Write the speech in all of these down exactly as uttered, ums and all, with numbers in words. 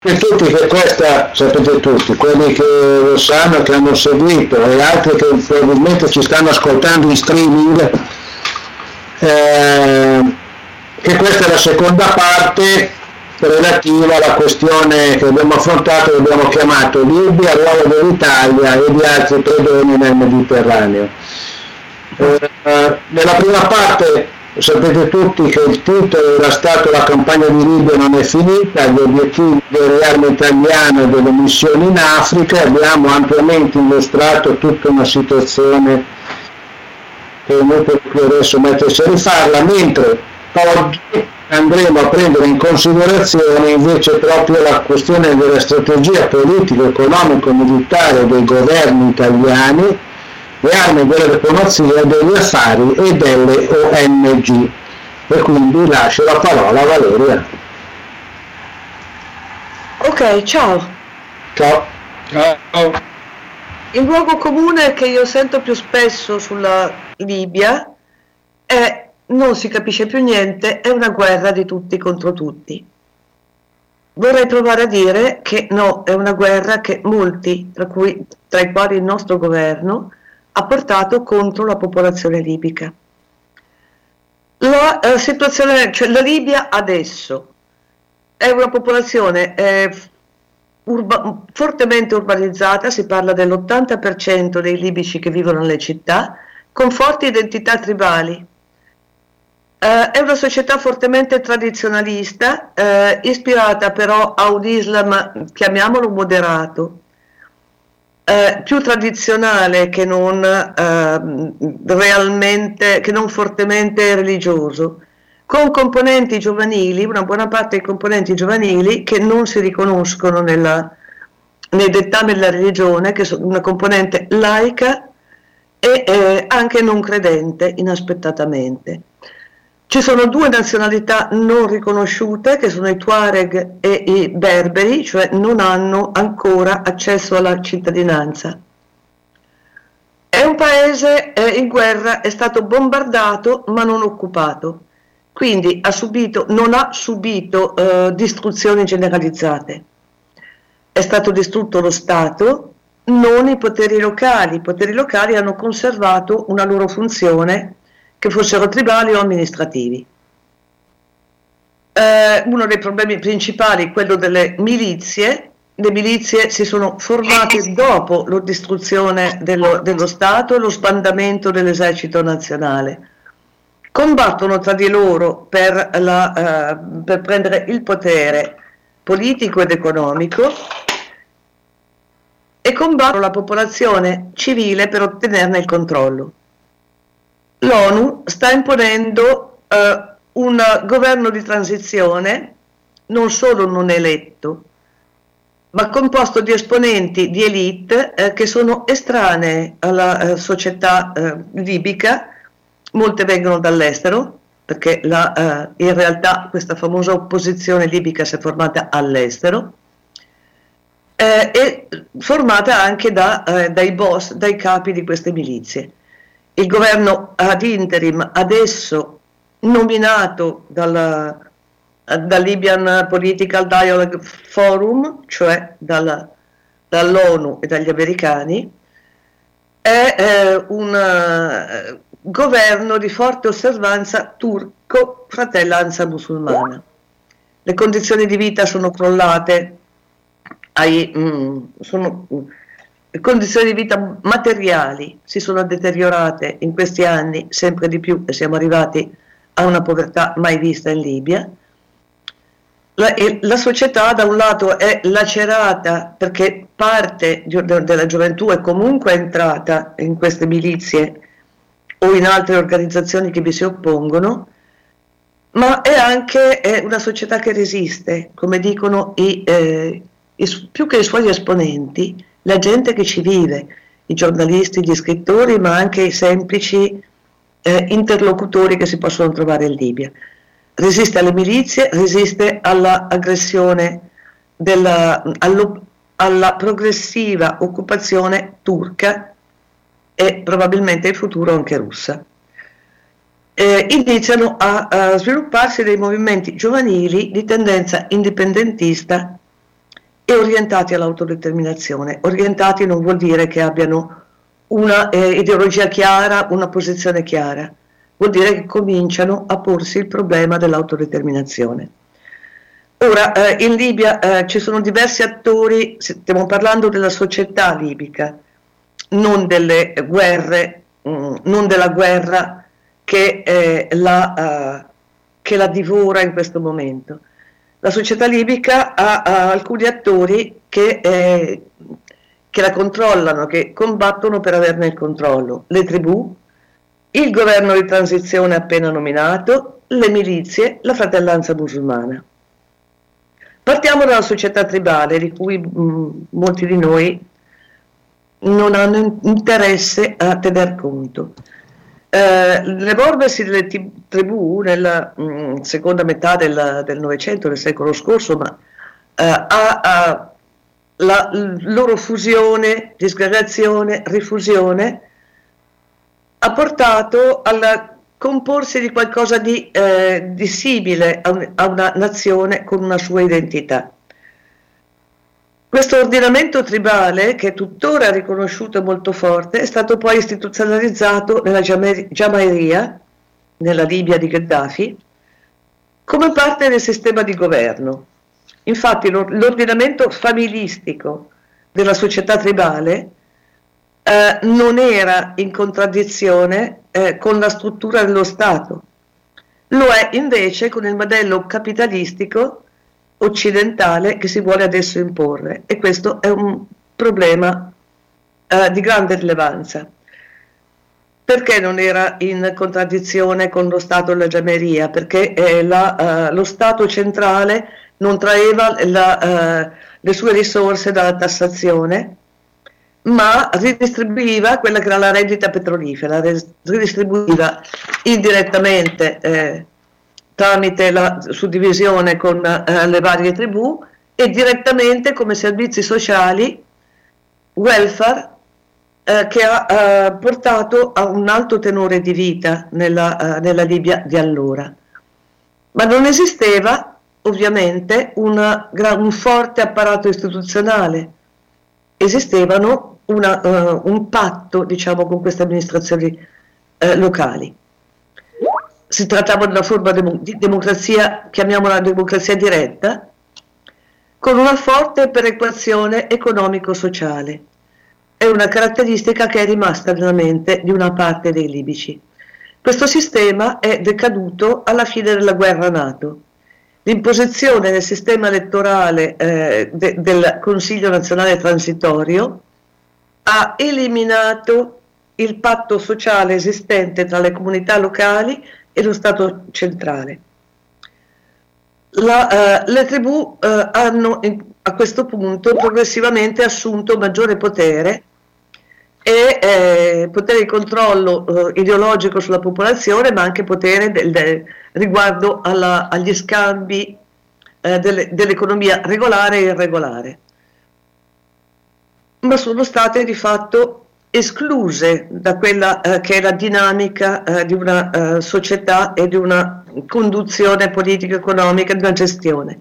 E tutti che questa, sapete tutti, quelli che lo sanno, che hanno seguito e altri che probabilmente ci stanno ascoltando in streaming, eh, che questa è la seconda parte relativa alla questione che abbiamo affrontato, che abbiamo chiamato Libia, ruolo dell'Italia e di altri predoni nel Mediterraneo. Eh, nella prima parte sapete tutti che il titolo era stato "La campagna di Libia non è finita, gli obiettivi del rearmo italiano e delle missioni in Africa". Abbiamo ampiamente illustrato tutta una situazione che è inutile più adesso mettersi a rifarla, mentre oggi andremo a prendere in considerazione invece proprio la questione della strategia politica, economico, militare dei governi italiani, le armi della diplomazia, degli affari e delle O N G. E quindi lascio la parola a Valeria. Ok, ciao. Ciao. Ciao. Il luogo comune che io sento più spesso sulla Libia è non si capisce più niente, è una guerra di tutti contro tutti. Vorrei provare a dire che no, è una guerra che molti, tra, cui, tra i quali il nostro governo, ha portato contro la popolazione libica. La eh, situazione, cioè la Libia adesso è una popolazione eh, urba, fortemente urbanizzata, si parla dell'ottanta per cento dei libici che vivono nelle città, con forti identità tribali. Eh, è una società fortemente tradizionalista, eh, ispirata però a un Islam, chiamiamolo moderato, Eh, più tradizionale che non eh, realmente, che non fortemente religioso, con componenti giovanili, una buona parte dei componenti giovanili che non si riconoscono nella, nei dettami della religione, che sono una componente laica e eh, anche non credente, inaspettatamente. Ci sono due nazionalità non riconosciute, che sono i Tuareg e i Berberi, cioè non hanno ancora accesso alla cittadinanza. È un paese eh, in guerra, è stato bombardato ma non occupato, quindi ha subito, non ha subito eh, distruzioni generalizzate. È stato distrutto lo Stato, non i poteri locali. I poteri locali hanno conservato una loro funzione, che fossero tribali o amministrativi. Eh, uno dei problemi principali è quello delle milizie. Le milizie si sono formate dopo la distruzione dello, dello Stato e lo sbandamento dell'esercito nazionale. Combattono tra di loro per, la, uh, per prendere il potere politico ed economico e combattono la popolazione civile per ottenerne il controllo. L'ONU sta imponendo eh, un governo di transizione non solo non eletto, ma composto di esponenti di elite eh, che sono estranee alla eh, società eh, libica. Molte vengono dall'estero, perché la, eh, in realtà questa famosa opposizione libica si è formata all'estero, eh, e formata anche da, eh, dai boss, dai capi di queste milizie. Il governo ad interim, adesso nominato dal, dal Libyan Political Dialogue Forum, cioè dalla, dall'ONU e dagli americani, è eh, un uh, governo di forte osservanza turco-fratellanza musulmana. Le condizioni di vita sono crollate, ai, mm, sono... Le condizioni di vita materiali si sono deteriorate in questi anni sempre di più e siamo arrivati a una povertà mai vista in Libia. La, la società da un lato è lacerata perché parte di, de, della gioventù è comunque entrata in queste milizie o in altre organizzazioni che vi si oppongono, ma è anche è una società che resiste, come dicono i, eh, i, più che i suoi esponenti, la gente che ci vive, i giornalisti, gli scrittori, ma anche i semplici eh, interlocutori che si possono trovare in Libia. Resiste alle milizie, resiste all'aggressione, della, alla progressiva occupazione turca e probabilmente in futuro anche russa. Eh, iniziano a, a svilupparsi dei movimenti giovanili di tendenza indipendentista e orientati all'autodeterminazione. Orientati non vuol dire che abbiano una eh, ideologia chiara, una posizione chiara, vuol dire che cominciano a porsi il problema dell'autodeterminazione. Ora, eh, in Libia eh, ci sono diversi attori, stiamo parlando della società libica, non delle guerre, mh, non della guerra che, eh, la, uh, che la divora in questo momento. La società libica ha, ha alcuni attori che, eh, che la controllano, che combattono per averne il controllo. Le tribù, il governo di transizione appena nominato, le milizie, la fratellanza musulmana. Partiamo dalla società tribale, di cui mh, molti di noi non hanno interesse a tener conto. Eh, l'evolversi delle tribù nella mh, seconda metà del, del Novecento, del secolo scorso, ma eh, ha, ha la loro fusione, disgregazione, rifusione, ha portato al comporsi di qualcosa di, eh, di simile a, un, a una nazione con una sua identità. Questo ordinamento tribale, che è tuttora riconosciuto e molto forte, è stato poi istituzionalizzato nella Giamahiria, nella Libia di Gheddafi, come parte del sistema di governo. Infatti l'ordinamento familistico della società tribale eh, non era in contraddizione eh, con la struttura dello Stato, lo è invece con il modello capitalistico occidentale che si vuole adesso imporre, e questo è un problema eh, di grande rilevanza. Perché non era in contraddizione con lo Stato della Giamahiria? Perché eh, la, uh, lo Stato centrale non traeva la, uh, le sue risorse dalla tassazione, ma ridistribuiva quella che era la rendita petrolifera, ridistribuiva indirettamente eh, tramite la suddivisione con eh, le varie tribù, e direttamente come servizi sociali, welfare, eh, che ha eh, portato a un alto tenore di vita nella, eh, nella Libia di allora. Ma non esisteva ovviamente una, un forte apparato istituzionale, esistevano una, uh, un patto, diciamo, con queste amministrazioni uh, locali. Si trattava di una forma di democrazia, chiamiamola democrazia diretta, con una forte perequazione economico-sociale. È una caratteristica che è rimasta nella mente di una parte dei libici. Questo sistema è decaduto alla fine della guerra NATO. L'imposizione del sistema elettorale eh, de, del Consiglio nazionale transitorio ha eliminato il patto sociale esistente tra le comunità locali e lo Stato centrale. La, eh, le tribù eh, hanno in, a questo punto progressivamente assunto maggiore potere e eh, potere di controllo eh, ideologico sulla popolazione, ma anche potere del, del, riguardo alla, agli scambi eh, delle, dell'economia regolare e irregolare. Ma sono state di fatto escluse da quella eh, che è la dinamica eh, di una eh, società e di una conduzione politica-economica, di una gestione.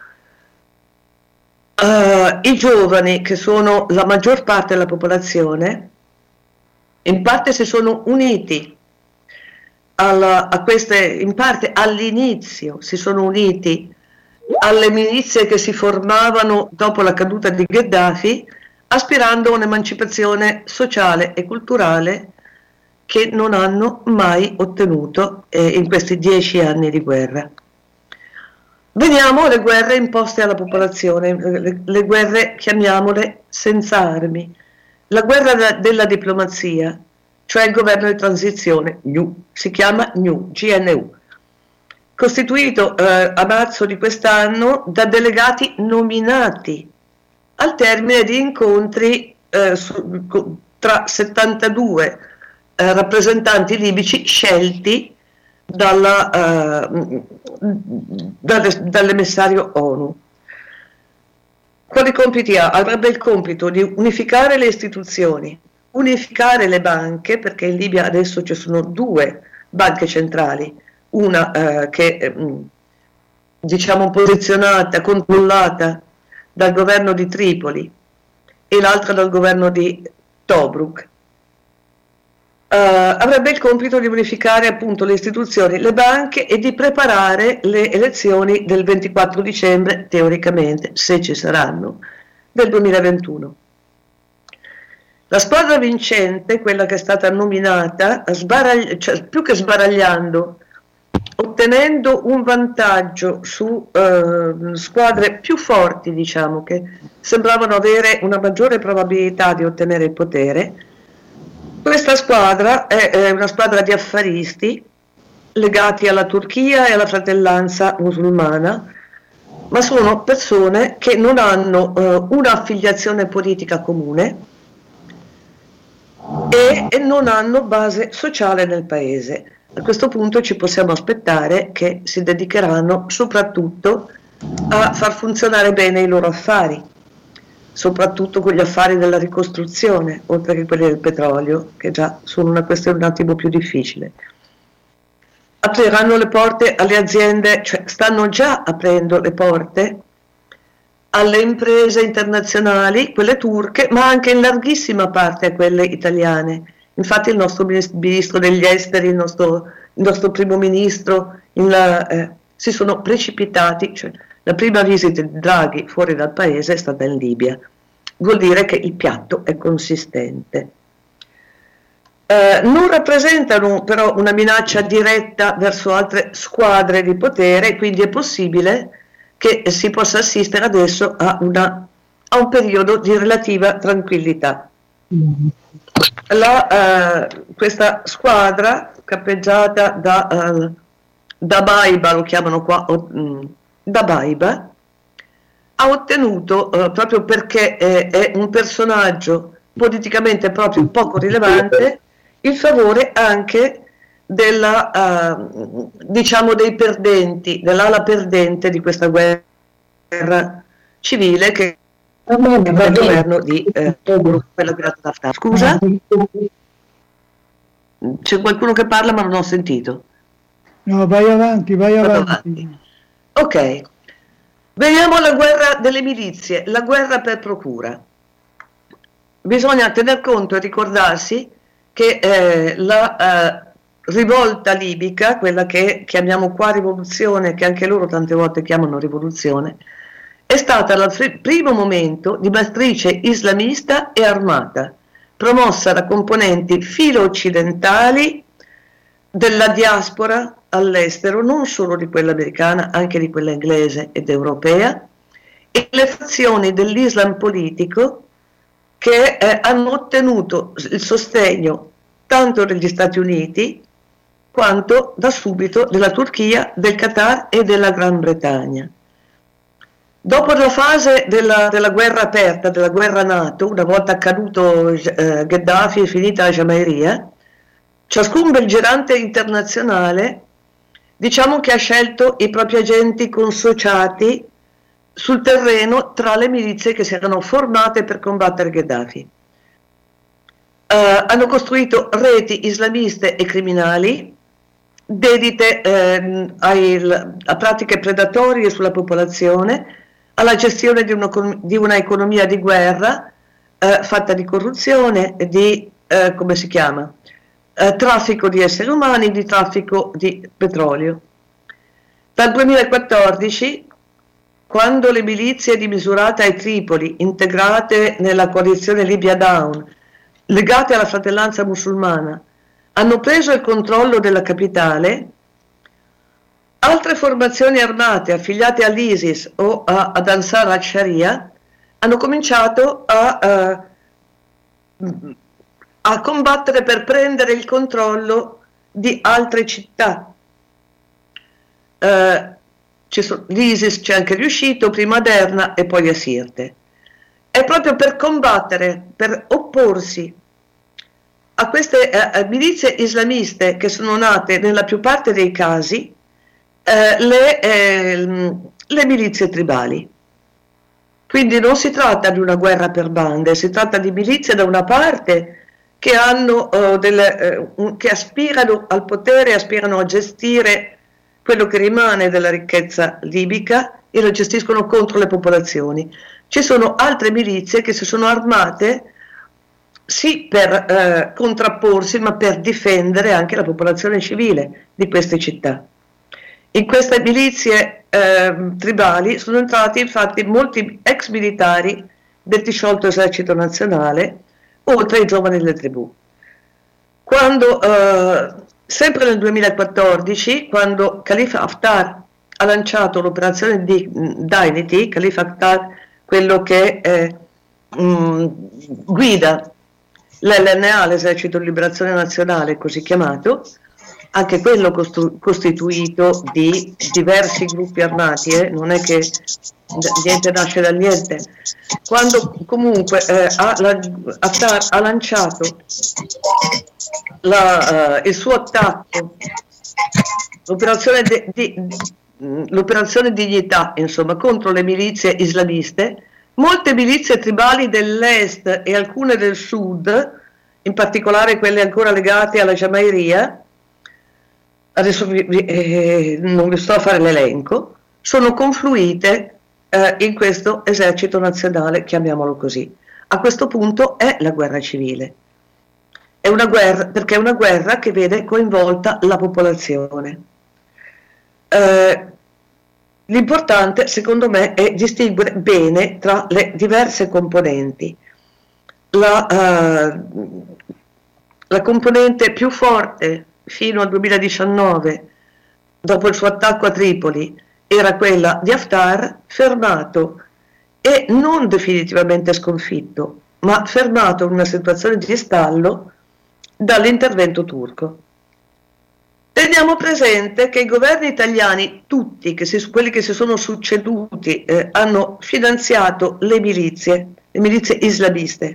Uh, I giovani, che sono la maggior parte della popolazione, in parte si sono uniti alla, a queste, in parte all'inizio si sono uniti alle milizie che si formavano dopo la caduta di Gheddafi, aspirando a un'emancipazione sociale e culturale che non hanno mai ottenuto eh, in questi dieci anni di guerra. Veniamo alle guerre imposte alla popolazione, le, le guerre, chiamiamole, senza armi. La guerra da, della diplomazia, cioè il governo di transizione, N U, si chiama N U, G N U, costituito eh, a marzo di quest'anno da delegati nominati al termine di incontri eh, su, tra settantadue eh, rappresentanti libici scelti dalla, uh, dall'emissario ONU. Quali compiti ha? Avrebbe il compito di unificare le istituzioni, unificare le banche, perché in Libia adesso ci sono due banche centrali, una uh, che è diciamo posizionata, controllata dal governo di Tripoli e l'altra dal governo di Tobruk. Uh, avrebbe il compito di unificare appunto le istituzioni, le banche e di preparare le elezioni del ventiquattro dicembre, teoricamente, se ci saranno, del duemilaventuno. La squadra vincente, quella che è stata nominata, sbaragli- cioè, più che sbaragliando, ottenendo un vantaggio su uh, squadre più forti, diciamo, che sembravano avere una maggiore probabilità di ottenere il potere. Questa squadra è, è una squadra di affaristi legati alla Turchia e alla fratellanza musulmana, ma sono persone che non hanno uh, un'affiliazione politica comune e, e non hanno base sociale nel paese. A questo punto ci possiamo aspettare che si dedicheranno soprattutto a far funzionare bene i loro affari, soprattutto con gli affari della ricostruzione, oltre che quelli del petrolio, che già sono una questione un attimo più difficile. Apriranno le porte alle aziende, cioè stanno già aprendo le porte alle imprese internazionali, quelle turche, ma anche in larghissima parte a quelle italiane. Infatti il nostro ministro degli esteri, il nostro, il nostro primo ministro, il, eh, si sono precipitati, cioè, la prima visita di Draghi fuori dal paese è stata in Libia. Vuol dire che il piatto è consistente. Eh, non rappresentano però una minaccia diretta verso altre squadre di potere, quindi è possibile che si possa assistere adesso a, una, a un periodo di relativa tranquillità. La, eh, questa squadra cappeggiata da eh, Dabaiba, lo chiamano qua, o, mh, Dabaiba, ha ottenuto, eh, proprio perché è, è un personaggio politicamente proprio poco rilevante, il favore anche della, uh, diciamo dei perdenti, dell'ala perdente di questa guerra civile che è il governo di eh, quella guidata da Haftar. Scusa? C'è qualcuno che parla ma non ho sentito. No, vai avanti, vai avanti. avanti. Ok, veniamo alla guerra delle milizie, la guerra per procura. Bisogna tener conto e ricordarsi che eh, la eh, rivolta libica, quella che chiamiamo qua rivoluzione, che anche loro tante volte chiamano rivoluzione, è stata il primo momento di matrice islamista e armata, promossa da componenti filo-occidentali della diaspora all'estero, non solo di quella americana, anche di quella inglese ed europea, e le fazioni dell'Islam politico che eh, hanno ottenuto il sostegno tanto degli Stati Uniti quanto da subito della Turchia, del Qatar e della Gran Bretagna. Dopo la fase della, della guerra aperta, della guerra NATO, una volta caduto eh, Gheddafi e finita la Jamahiriya, ciascun belligerante internazionale, diciamo che ha scelto i propri agenti consociati sul terreno tra le milizie che si erano formate per combattere Gheddafi. Uh, hanno costruito reti islamiste e criminali dedite eh, ai, a pratiche predatorie sulla popolazione, alla gestione di, uno, di una economia di guerra eh, fatta di corruzione, di, eh, come si chiama, eh, traffico di esseri umani, di traffico di petrolio. Dal duemilaquattordici, quando le milizie di Misurata e Tripoli, integrate nella coalizione Libya Down, legate alla fratellanza musulmana, hanno preso il controllo della capitale, altre formazioni armate affiliate all'ISIS o a, ad Ansar al-Sharia hanno cominciato a, uh, a combattere per prendere il controllo di altre città. Uh, L'ISIS c'è anche riuscito, prima a Derna e poi a Sirte. È proprio per combattere, per opporsi a queste eh, milizie islamiste che sono nate nella più parte dei casi eh, le, eh, le milizie tribali. Quindi non si tratta di una guerra per bande, si tratta di milizie da una parte che, hanno, uh, delle, uh, che aspirano al potere, aspirano a gestire quello che rimane della ricchezza libica e lo gestiscono contro le popolazioni. ci sono altre milizie che si sono armate sì per eh, contrapporsi, ma per difendere anche la popolazione civile di queste città. In queste milizie eh, tribali sono entrati infatti molti ex militari del disciolto esercito nazionale, oltre ai giovani delle tribù. Quando, eh, sempre nel duemilaquattordici, quando Khalifa Haftar ha lanciato l'operazione di Dynity, Khalifa Haftar, quello che eh, mh, guida l'L N A, l'Esercito di Liberazione Nazionale, così chiamato, anche quello costituito di diversi gruppi armati, eh? Non è che niente nasce da niente. Quando comunque eh, ha, la, ha, ha lanciato la, uh, il suo attacco, l'operazione di, di, l'operazione Dignità, insomma, contro le milizie islamiste, molte milizie tribali dell'est e alcune del sud, in particolare quelle ancora legate alla Jamairia, adesso vi, eh, non vi sto a fare l'elenco, sono confluite eh, in questo esercito nazionale, chiamiamolo così. A questo punto è la guerra civile. È una guerra, perché è una guerra che vede coinvolta la popolazione. Eh, L'importante, secondo me, è distinguere bene tra le diverse componenti. La, uh, la componente più forte fino al duemiladiciannove, dopo il suo attacco a Tripoli, era quella di Haftar, fermato e non definitivamente sconfitto, ma fermato in una situazione di stallo dall'intervento turco. Teniamo presente che i governi italiani, tutti, che si, quelli che si sono succeduti, eh, hanno finanziato le milizie, le milizie islamiste,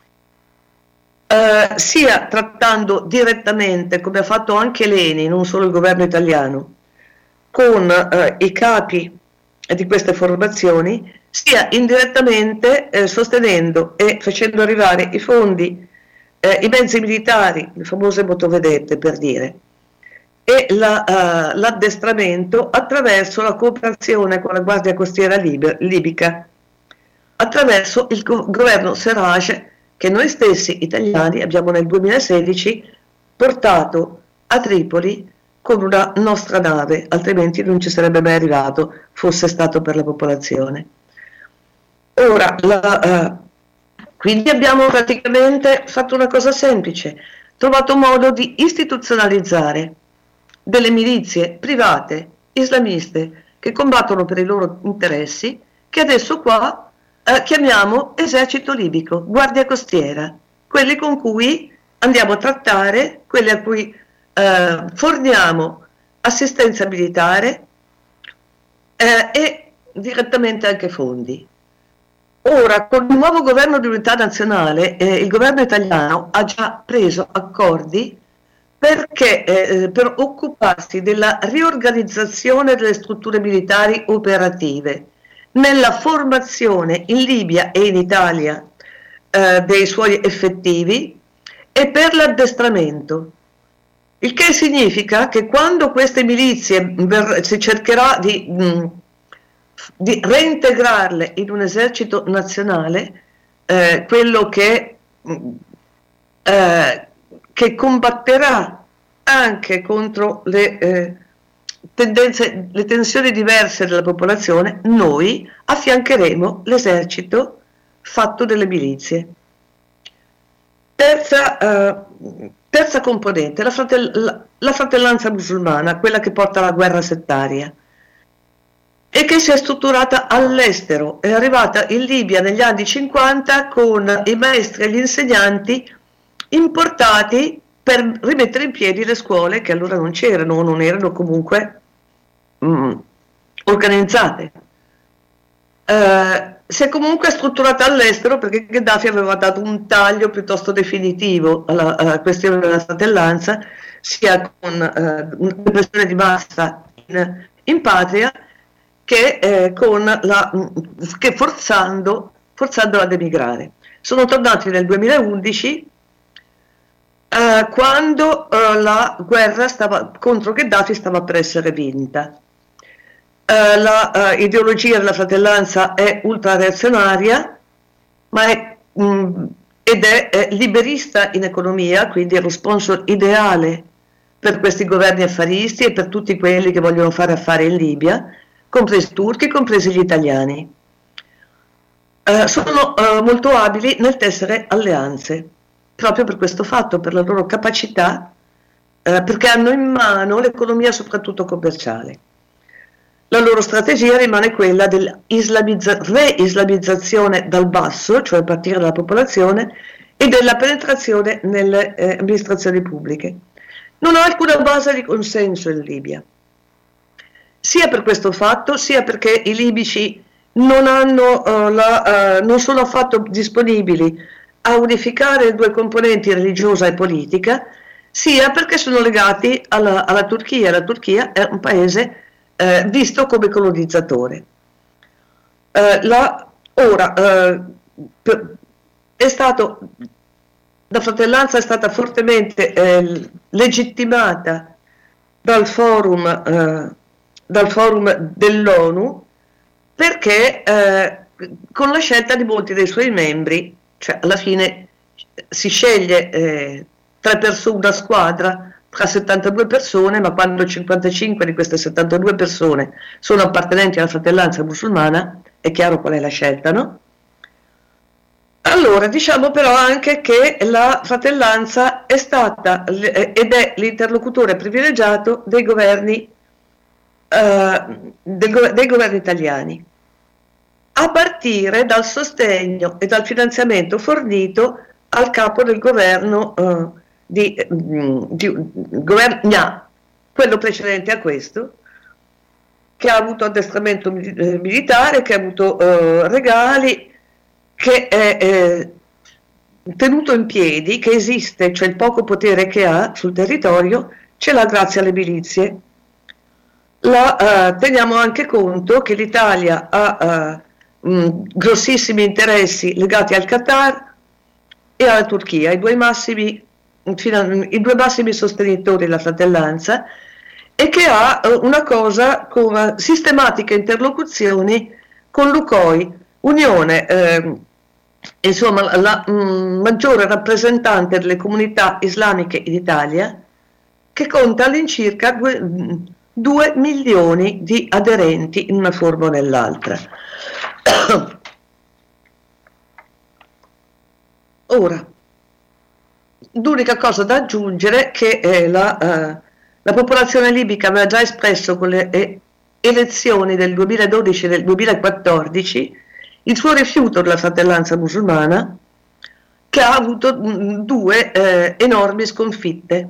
eh, sia trattando direttamente, come ha fatto anche Leni, non solo il governo italiano, con eh, i capi di queste formazioni, sia indirettamente eh, sostenendo e facendo arrivare i fondi, eh, i mezzi militari, le famose motovedette per dire, e la, uh, l'addestramento attraverso la cooperazione con la Guardia Costiera Lib- libica, attraverso il go- governo Serraj che noi stessi italiani abbiamo nel duemilasedici portato a Tripoli con una nostra nave, altrimenti non ci sarebbe mai arrivato, fosse stato per la popolazione. Ora, la, uh, quindi abbiamo praticamente fatto una cosa semplice, trovato modo di istituzionalizzare delle milizie private islamiste che combattono per i loro interessi, che adesso qua eh, chiamiamo esercito libico, guardia costiera, quelli con cui andiamo a trattare, quelli a cui eh, forniamo assistenza militare eh, e direttamente anche fondi. Ora, con il nuovo governo di unità nazionale, eh, il governo italiano ha già preso accordi perché eh, per occuparsi della riorganizzazione delle strutture militari operative, nella formazione in Libia e in Italia eh, dei suoi effettivi e per l'addestramento. Il che significa che quando queste milizie si cercherà di, mh, di reintegrarle in un esercito nazionale, eh, quello che... Mh, eh, che combatterà anche contro le eh, tendenze, le tensioni diverse della popolazione, noi affiancheremo l'esercito fatto delle milizie. Terza, eh, terza componente, la, fratell- la, la fratellanza musulmana, quella che porta alla guerra settaria e che si è strutturata all'estero, è arrivata in Libia negli anni cinquanta con i maestri e gli insegnanti importati per rimettere in piedi le scuole che allora non c'erano o non erano comunque mm, organizzate. Eh, si è comunque strutturata all'estero perché Gheddafi aveva dato un taglio piuttosto definitivo alla, alla questione della fratellanza, sia con eh, una repressione di massa in, in patria che, eh, con la, che forzando, forzandola ad emigrare. Sono tornati nel duemilaundici Uh, quando uh, la guerra stava, contro Gheddafi stava per essere vinta. eh, la eh, ideologia della Fratellanza è ultrareazionaria, ma è, mh, ed è, è liberista in economia, quindi è lo sponsor ideale per questi governi affaristi e per tutti quelli che vogliono fare affari in Libia, compresi i turchi, compresi gli italiani. Eh, sono eh, molto abili nel tessere alleanze, proprio per questo fatto, per la loro capacità, eh, perché hanno in mano l'economia soprattutto commerciale. La loro strategia rimane quella dell'islamizzazione dal basso, cioè a partire dalla popolazione, e della penetrazione nelle eh, amministrazioni pubbliche. Non ha alcuna base di consenso in Libia, sia per questo fatto, sia perché i libici non, hanno, uh, la, uh, non sono affatto disponibili a unificare le due componenti religiosa e politica, sia perché sono legati alla, alla Turchia. La Turchia è un paese Eh, visto come colonizzatore. Eh, la, ora, eh, per, è stato, la Fratellanza è stata fortemente eh, legittimata dal forum, eh, dal forum dell'ONU, perché eh, con la scelta di molti dei suoi membri, cioè alla fine si sceglie eh, tre persone, una squadra tra settantadue persone, ma quando cinquantacinque di queste settantadue persone sono appartenenti alla Fratellanza musulmana, è chiaro qual è la scelta, no? Allora, diciamo però anche che la Fratellanza è stata ed è l'interlocutore privilegiato dei governi, eh, dei, dei governi italiani, a partire dal sostegno e dal finanziamento fornito al capo del governo eh, Di, di governo, quello precedente a questo, che ha avuto addestramento militare, che ha avuto eh, regali, che è eh, tenuto in piedi, che esiste, cioè il poco potere che ha sul territorio, ce l'ha grazie alle milizie. La, eh, teniamo anche conto che l'Italia ha eh, mh, grossissimi interessi legati al Qatar e alla Turchia, i due massimi i due massimi sostenitori della Fratellanza, e che ha una cosa come sistematiche interlocuzioni con l'U C O I, Unione, eh, insomma la mh, maggiore rappresentante delle comunità islamiche in Italia, che conta all'incirca due milioni di aderenti in una forma o nell'altra. Ora, l'unica cosa da aggiungere è che eh, la, eh, la popolazione libica aveva già espresso con le eh, elezioni del duemiladodici e del duemilaquattordici il suo rifiuto della Fratellanza musulmana, che ha avuto mh, due eh, enormi sconfitte.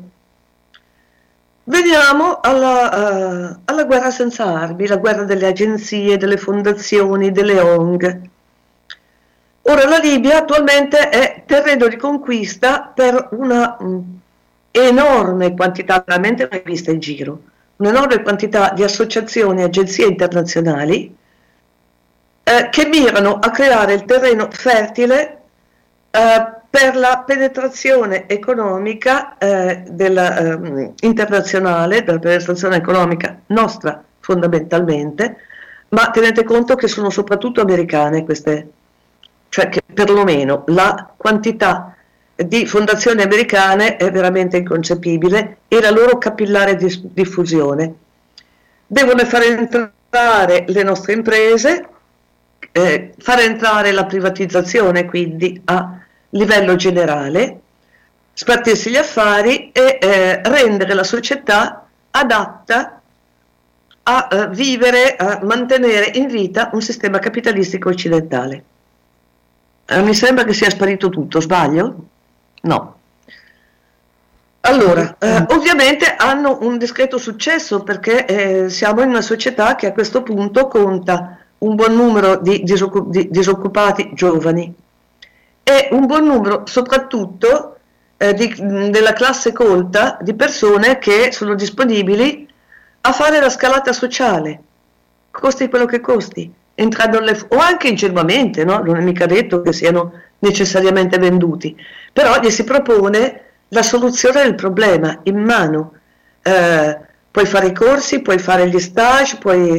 Veniamo alla, uh, alla guerra senza armi, la guerra delle agenzie, delle fondazioni, delle O N G. Ora la Libia attualmente è terreno di conquista per una mh, enorme quantità, veramente mai vista in giro, un'enorme quantità di associazioni e agenzie internazionali eh, che mirano a creare il terreno fertile eh, per la penetrazione economica eh, della, eh, internazionale, per la penetrazione economica nostra fondamentalmente, ma tenete conto che sono soprattutto americane queste, cioè che perlomeno la quantità di fondazioni americane è veramente inconcepibile, e la loro capillare diffusione. Devono far entrare le nostre imprese, eh, far entrare la privatizzazione quindi a livello generale, spartirsi gli affari e eh, rendere la società adatta a eh, vivere, a mantenere in vita un sistema capitalistico occidentale. Mi sembra che sia sparito tutto, sbaglio? No. Allora, eh, ovviamente hanno un discreto successo, perché eh, siamo in una società che a questo punto conta un buon numero di, disoccup- di disoccupati giovani e un buon numero soprattutto eh, di, della classe colta, di persone che sono disponibili a fare la scalata sociale, costi quello che costi, entrando nelle, o anche ingenuamente, no? Non è mica detto che siano necessariamente venduti, però gli si propone la soluzione del problema in mano. Eh, puoi fare i corsi, puoi fare gli stage, puoi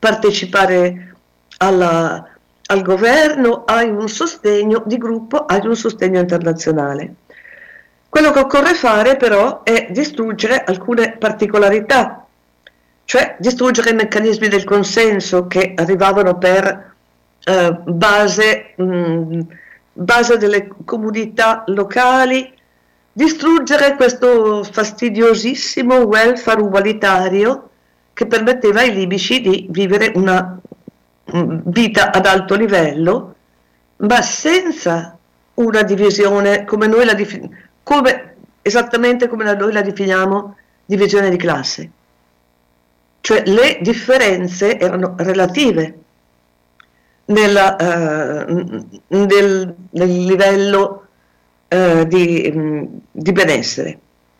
partecipare alla, al governo, hai un sostegno di gruppo, hai un sostegno internazionale. Quello che occorre fare però è distruggere alcune particolarità, cioè distruggere i meccanismi del consenso che arrivavano per eh, base, mh, base delle comunità locali, distruggere questo fastidiosissimo welfare ugualitario che permetteva ai libici di vivere una mh, vita ad alto livello, ma senza una divisione come noi la definiamo, come, esattamente come noi la definiamo, divisione di classe. Cioè le differenze erano relative nella, eh, nel, nel livello eh, di, di benessere.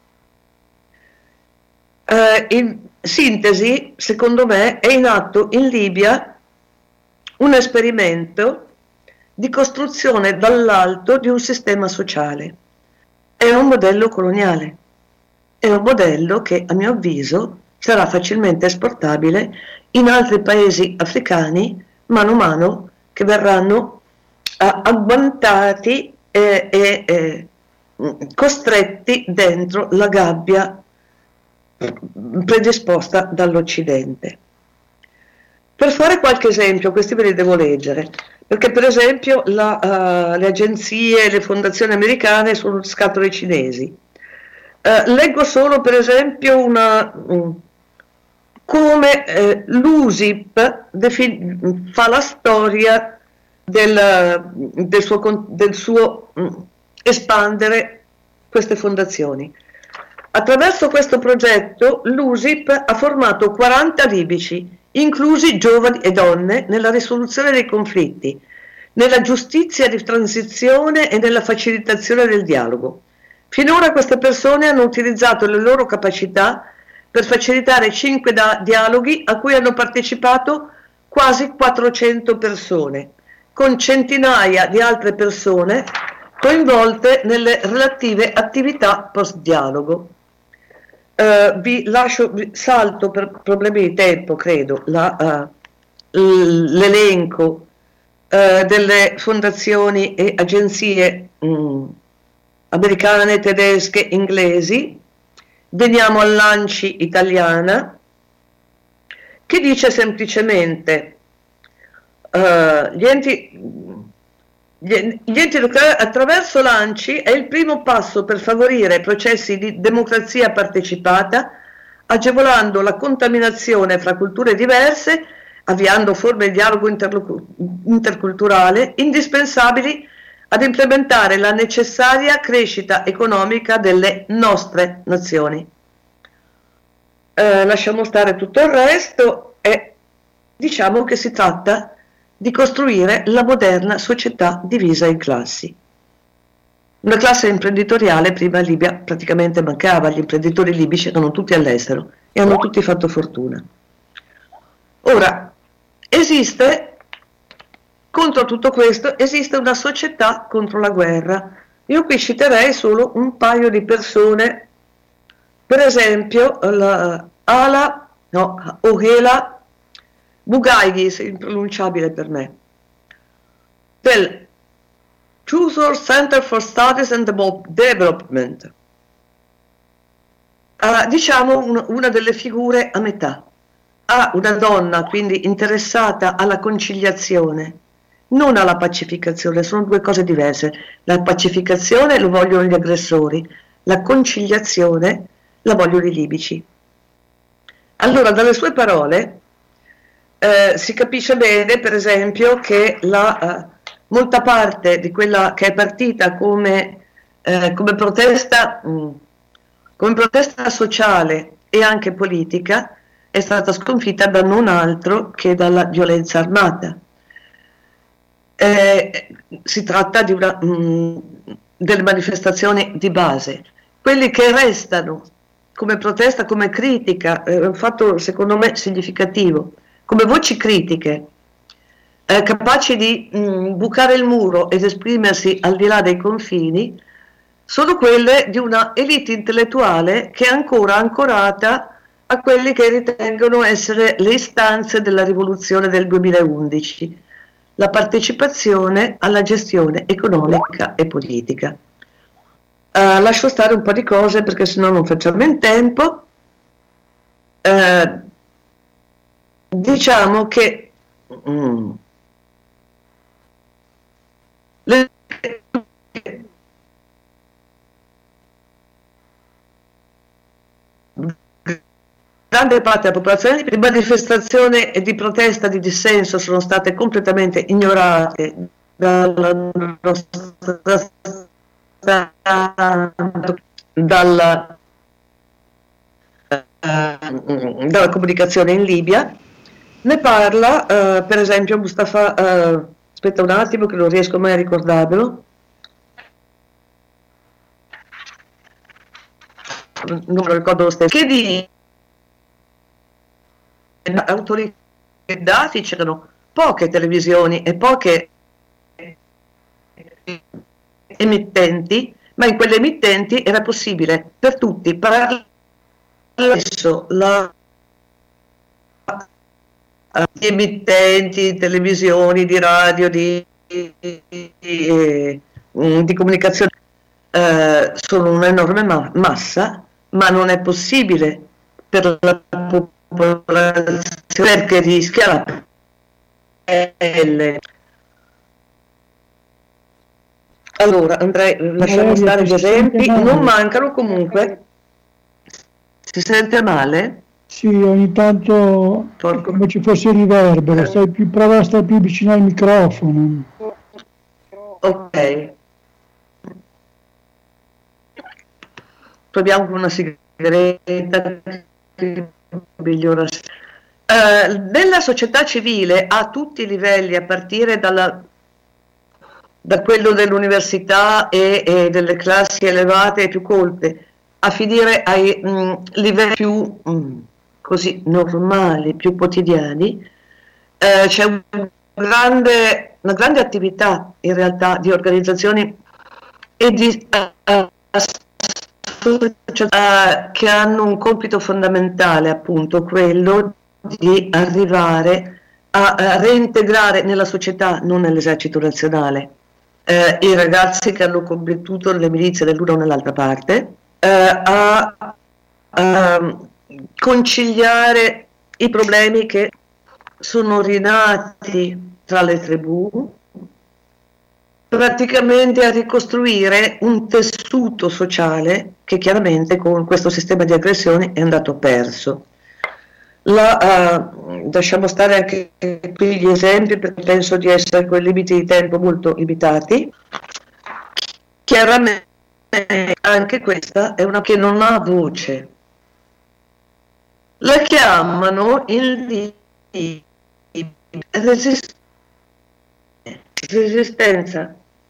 Eh, in sintesi, secondo me, è in atto in Libia un esperimento di costruzione dall'alto di un sistema sociale. È un modello coloniale, è un modello che, a mio avviso, sarà facilmente esportabile in altri paesi africani mano a mano che verranno eh, agguantati e eh, eh, costretti dentro la gabbia predisposta dall'Occidente. Per fare qualche esempio, questi ve li devo leggere, perché per esempio la, uh, le agenzie e le fondazioni americane sono scatole cinesi. Uh, leggo solo per esempio una... Um, come eh, l'U S I P defin- fa la storia del, del suo, del suo mh, espandere queste fondazioni. Attraverso questo progetto l'U S I P ha formato quaranta libici, inclusi giovani e donne, nella risoluzione dei conflitti, nella giustizia di transizione e nella facilitazione del dialogo. Finora queste persone hanno utilizzato le loro capacità per facilitare cinque da- dialoghi a cui hanno partecipato quasi quattrocento persone, con centinaia di altre persone coinvolte nelle relative attività post-dialogo. Uh, vi lascio, vi salto per problemi di tempo, credo, la, uh, l'elenco uh, delle fondazioni e agenzie um, americane, tedesche, inglesi. Veniamo all'Anci italiana, che dice semplicemente uh, gli enti, gli, gli enti locali attraverso l'Anci è il primo passo per favorire processi di democrazia partecipata, agevolando la contaminazione fra culture diverse, avviando forme di dialogo interculturale indispensabili ad implementare la necessaria crescita economica delle nostre nazioni. Eh, lasciamo stare tutto il resto e diciamo che si tratta di costruire la moderna società divisa in classi. Una classe imprenditoriale prima in Libia praticamente mancava, gli imprenditori libici erano tutti all'estero e hanno tutti fatto fortuna. Ora, esiste... Contro tutto questo esiste una società contro la guerra. Io qui citerei solo un paio di persone, per esempio la Ala, no, Ohela Bugaigis, impronunciabile per me, del Truthor Center for Studies and Development, uh, diciamo un, una delle figure a metà. Ha una donna quindi interessata alla conciliazione, non alla pacificazione, sono due cose diverse. La pacificazione lo vogliono gli aggressori, la conciliazione la vogliono i libici. Allora, dalle sue parole eh, si capisce bene, per esempio, che la, eh, molta parte di quella che è partita come, eh, come, protesta, mh, come protesta sociale e anche politica è stata sconfitta da non altro che dalla violenza armata. Eh, si tratta di una, mh, delle manifestazioni di base. Quelli che restano come protesta, come critica, è un fatto secondo me significativo, come voci critiche eh, capaci di mh, bucare il muro ed esprimersi al di là dei confini, sono quelle di una elite intellettuale che è ancora ancorata a quelli che ritengono essere le istanze della rivoluzione del duemilaundici, la partecipazione alla gestione economica e politica. Uh, lascio stare un po' di cose perché sennò non facciamo in tempo. Uh, diciamo che mm, le grande parte della popolazione di manifestazione e di protesta, di dissenso sono state completamente ignorate dalla nostra dalla, uh, dalla comunicazione in Libia. Ne parla uh, per esempio Mustafa, uh, aspetta un attimo che non riesco mai a ricordarmelo, non me lo ricordo lo stesso, che di autorità dati c'erano poche televisioni e poche emittenti, ma in quelle emittenti era possibile per tutti parlare adesso la di emittenti, televisioni, di radio, di, di, di, di comunicazione eh, sono un'enorme ma massa, ma non è possibile per la popolazione perché rischia la pelle. Allora, andrei, lasciamo stare gli esempi, non mancano comunque. Si sente male? Sì, ogni tanto Porco. Come ci fosse riverbero, stai più, prova a stare più vicino al microfono. Ok. Proviamo con una sigaretta che migliora. Uh, nella società civile a tutti i livelli, a partire dalla, da quello dell'università e, e delle classi elevate e più colte, a finire ai mh, livelli più mh, così normali, più quotidiani, eh, c'è un grande, una grande attività in realtà di organizzazioni e di uh, uh, che hanno un compito fondamentale, appunto quello di arrivare a, a reintegrare nella società, non nell'esercito nazionale, eh, i ragazzi che hanno combattuto nelle milizie dell'una o nell'altra parte, eh, a, a conciliare i problemi che sono rinati tra le tribù, praticamente a ricostruire un tessuto sociale che chiaramente con questo sistema di aggressioni è andato perso. La, uh, lasciamo stare anche qui gli esempi perché penso di essere con limiti di tempo molto limitati. Chiaramente anche questa è una che non ha voce. La chiamano il resist- resistenza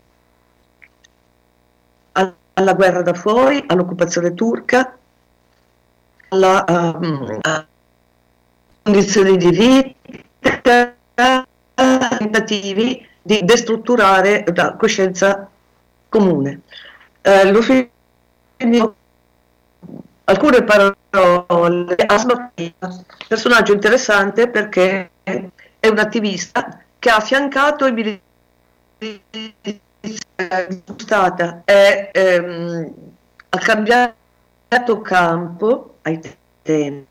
alla guerra da fuori, all'occupazione turca, alla um, condizioni di vita, tentativi di destrutturare la coscienza comune. Eh, lo finito, alcune parole. Personaggio interessante perché è un attivista che ha affiancato i militari, stata, è, ehm, ha cambiato campo ai tempi.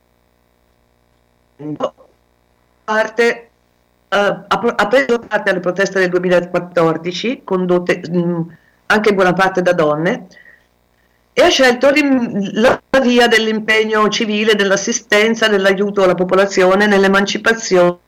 Parte, uh, ha, ha preso parte alle proteste del duemilaquattordici condotte mh, anche in buona parte da donne e ha scelto la via dell'impegno civile, dell'assistenza, dell'aiuto alla popolazione, nell'emancipazione.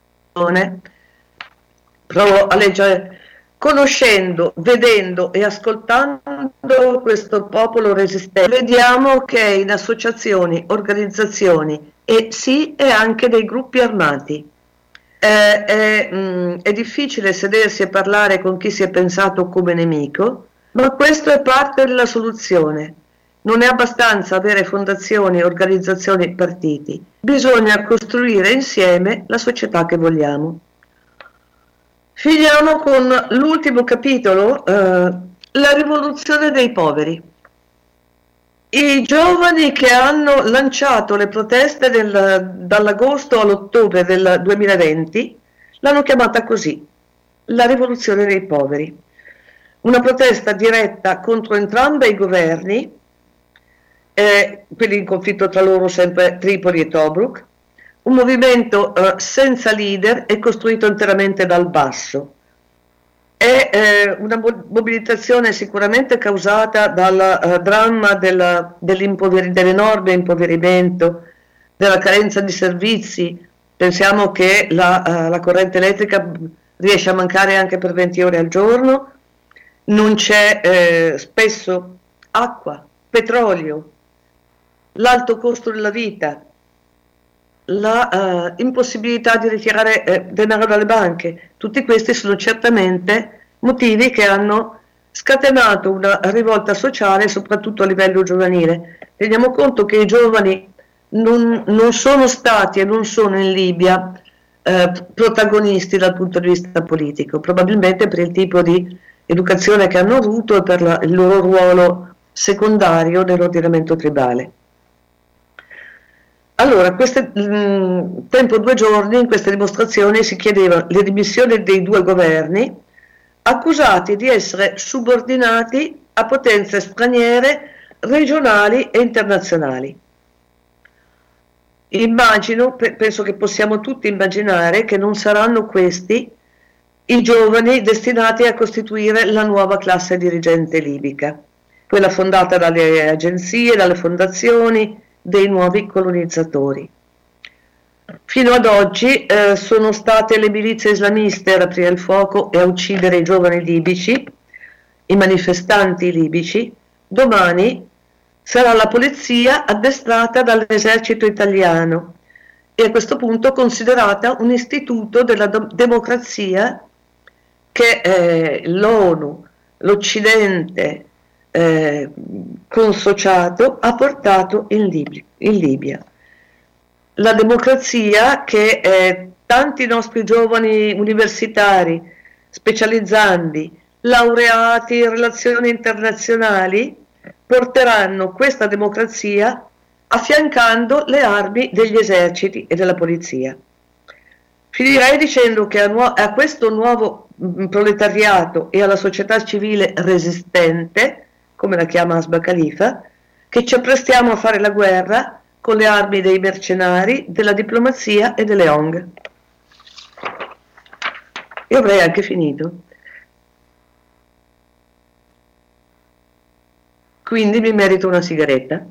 Provo a leggere. Conoscendo, vedendo e ascoltando questo popolo resistente, vediamo che in associazioni, organizzazioni e sì e anche dei gruppi armati. Eh, è, mh, è difficile sedersi e parlare con chi si è pensato come nemico, ma questo è parte della soluzione. Non è abbastanza avere fondazioni, organizzazioni, partiti. Bisogna costruire insieme la società che vogliamo. Finiamo con l'ultimo capitolo, eh, la rivoluzione dei poveri. I giovani che hanno lanciato le proteste del, dall'agosto all'ottobre del duemilaventi l'hanno chiamata così, la rivoluzione dei poveri. Una protesta diretta contro entrambi i governi, eh, quelli in conflitto tra loro sempre Tripoli e Tobruk, un movimento eh, senza leader e costruito interamente dal basso. È eh, una mobilitazione sicuramente causata dal uh, dramma del, dell'enorme impoverimento, della carenza di servizi. Pensiamo che la, uh, la corrente elettrica riesce a mancare anche per venti ore al giorno, non c'è eh, spesso acqua, petrolio, l'alto costo della vita, la uh, impossibilità di ritirare eh, denaro dalle banche. Tutti questi sono certamente motivi che hanno scatenato una rivolta sociale, soprattutto a livello giovanile. Teniamo conto che i giovani non, non sono stati e non sono in Libia eh, protagonisti dal punto di vista politico, probabilmente per il tipo di educazione che hanno avuto e per la, il loro ruolo secondario nell'ordinamento tribale. Allora, queste, mh, tempo due giorni, in queste dimostrazioni si chiedeva le dimissioni dei due governi, accusati di essere subordinati a potenze straniere, regionali e internazionali. Immagino, penso che possiamo tutti immaginare che non saranno questi i giovani destinati a costituire la nuova classe dirigente libica, quella fondata dalle agenzie, dalle fondazioni, dei nuovi colonizzatori. Fino ad oggi eh, sono state le milizie islamiste ad aprire il fuoco e a uccidere i giovani libici, i manifestanti libici. Domani sarà la polizia addestrata dall'esercito italiano e a questo punto considerata un istituto della democrazia che eh, l'ONU, l'Occidente eh, consociato ha portato in Libia. In Libia. La democrazia che eh, tanti nostri giovani universitari, specializzandi, laureati in relazioni internazionali, porteranno questa democrazia affiancando le armi degli eserciti e della polizia. Finirei dicendo che a, nu- a questo nuovo mh, proletariato e alla società civile resistente, come la chiama Asba Khalifa, che ci apprestiamo a fare la guerra con le armi dei mercenari, della diplomazia e delle O N G. Io avrei anche finito. Quindi mi merito una sigaretta.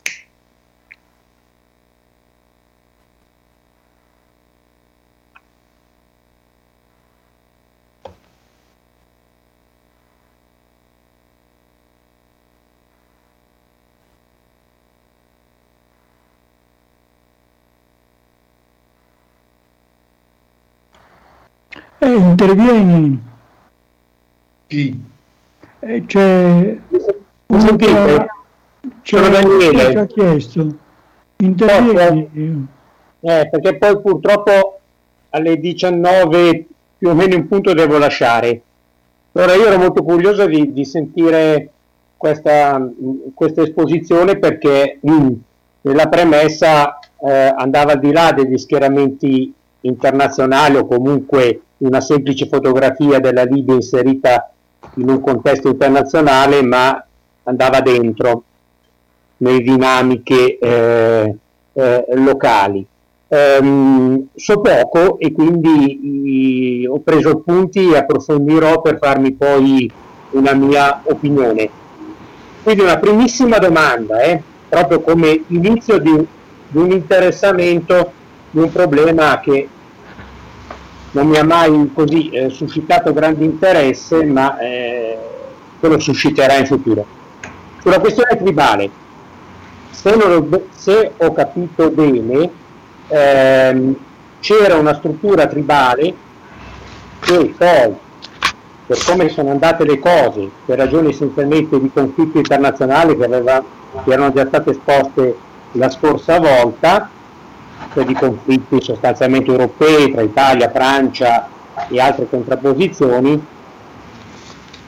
Eh, intervieni. Chi? Eh, c'è uno che Sono Daniele. ha chiesto. Intervieni. Eh, perché poi purtroppo alle diciannove più o meno in punto devo lasciare. Allora io ero molto curioso di, di sentire questa, questa esposizione perché mh, nella premessa eh, andava al di là degli schieramenti internazionali o comunque una semplice fotografia della Libia inserita in un contesto internazionale, ma andava dentro nelle dinamiche eh, eh, locali. Um, so poco e quindi i, ho preso appunti e approfondirò per farmi poi una mia opinione. Quindi una primissima domanda, eh, proprio come inizio di, di un interessamento di un problema che non mi ha mai così eh, suscitato grande interesse, ma eh, che lo susciterà in futuro. Sulla questione tribale, se, non, se ho capito bene, ehm, c'era una struttura tribale che poi, per come sono andate le cose, per ragioni essenzialmente di conflitto internazionale che, aveva, che erano già state esposte la scorsa volta, cioè di conflitti sostanzialmente europei tra Italia, Francia e altre contrapposizioni,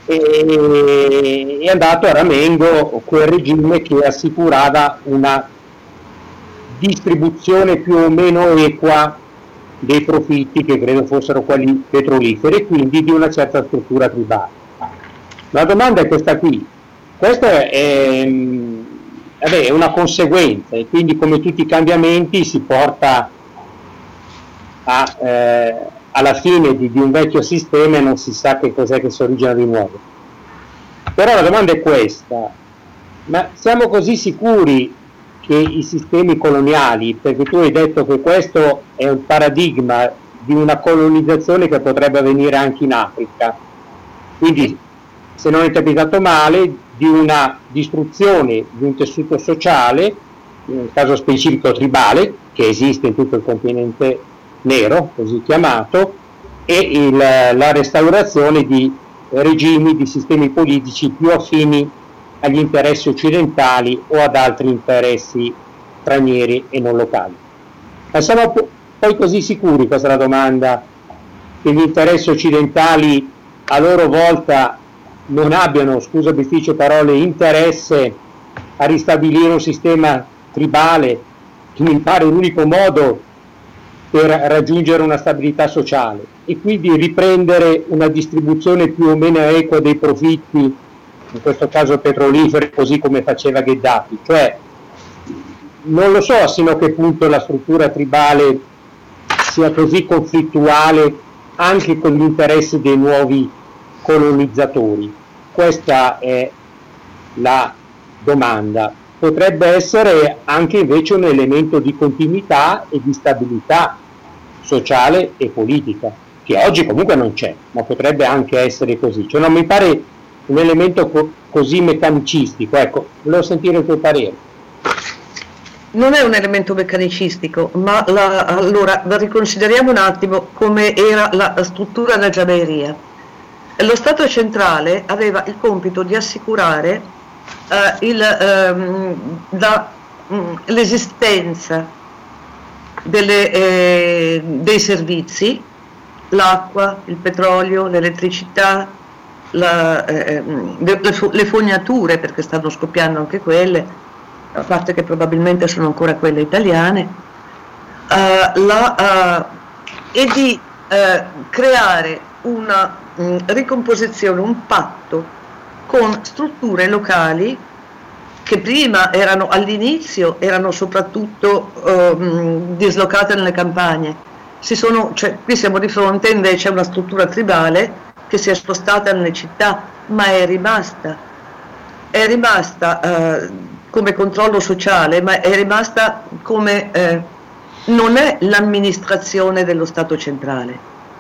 e è andato a ramengo quel regime che assicurava una distribuzione più o meno equa dei profitti, che credo fossero quelli petroliferi, e quindi di una certa struttura tribale. La domanda è questa qui. Questa è, vabbè, è una conseguenza, e quindi come tutti i cambiamenti si porta a, eh, alla fine di, di un vecchio sistema e non si sa che cos'è che si origina di nuovo. Però la domanda è questa: ma siamo così sicuri che i sistemi coloniali, perché tu hai detto che questo è un paradigma di una colonizzazione che potrebbe avvenire anche in Africa, quindi, se non ho interpretato male, di una distruzione di un tessuto sociale, nel caso specifico tribale, che esiste in tutto il continente nero, così chiamato, e il, la restaurazione di regimi, di sistemi politici più affini agli interessi occidentali o ad altri interessi stranieri e non locali. Ma siamo poi così sicuri, questa è la domanda, che gli interessi occidentali a loro volta non abbiano, scusa bisticcio parole, interesse a ristabilire un sistema tribale che mi pare l'unico modo per raggiungere una stabilità sociale, e quindi riprendere una distribuzione più o meno equa dei profitti, in questo caso petroliferi, così come faceva Gheddafi. Cioè, non lo so sino a che punto la struttura tribale sia così conflittuale anche con gli interessi dei nuovi colonizzatori. Questa è la domanda. Potrebbe essere anche invece un elemento di continuità e di stabilità sociale e politica, che oggi comunque non c'è, ma potrebbe anche essere così. Cioè, non mi pare un elemento co- così meccanicistico. Ecco, volevo sentire il tuo parere. Non è un elemento meccanicistico, ma la, allora riconsideriamo un attimo come era la struttura della Giaberia. Lo Stato centrale aveva il compito di assicurare uh, il, um, la, um, l'esistenza delle, eh, dei servizi, l'acqua, il petrolio, l'elettricità, la, eh, le, le fognature, perché stanno scoppiando anche quelle, a parte che probabilmente sono ancora quelle italiane, uh, la, uh, e di uh, creare una mh, ricomposizione, un patto con strutture locali che prima erano, all'inizio, erano soprattutto uh, dislocate nelle campagne. Si sono, cioè, qui siamo di fronte invece a una struttura tribale che si è spostata nelle città, ma è rimasta, è rimasta uh, come controllo sociale, ma è rimasta come, eh, non è l'amministrazione dello Stato centrale,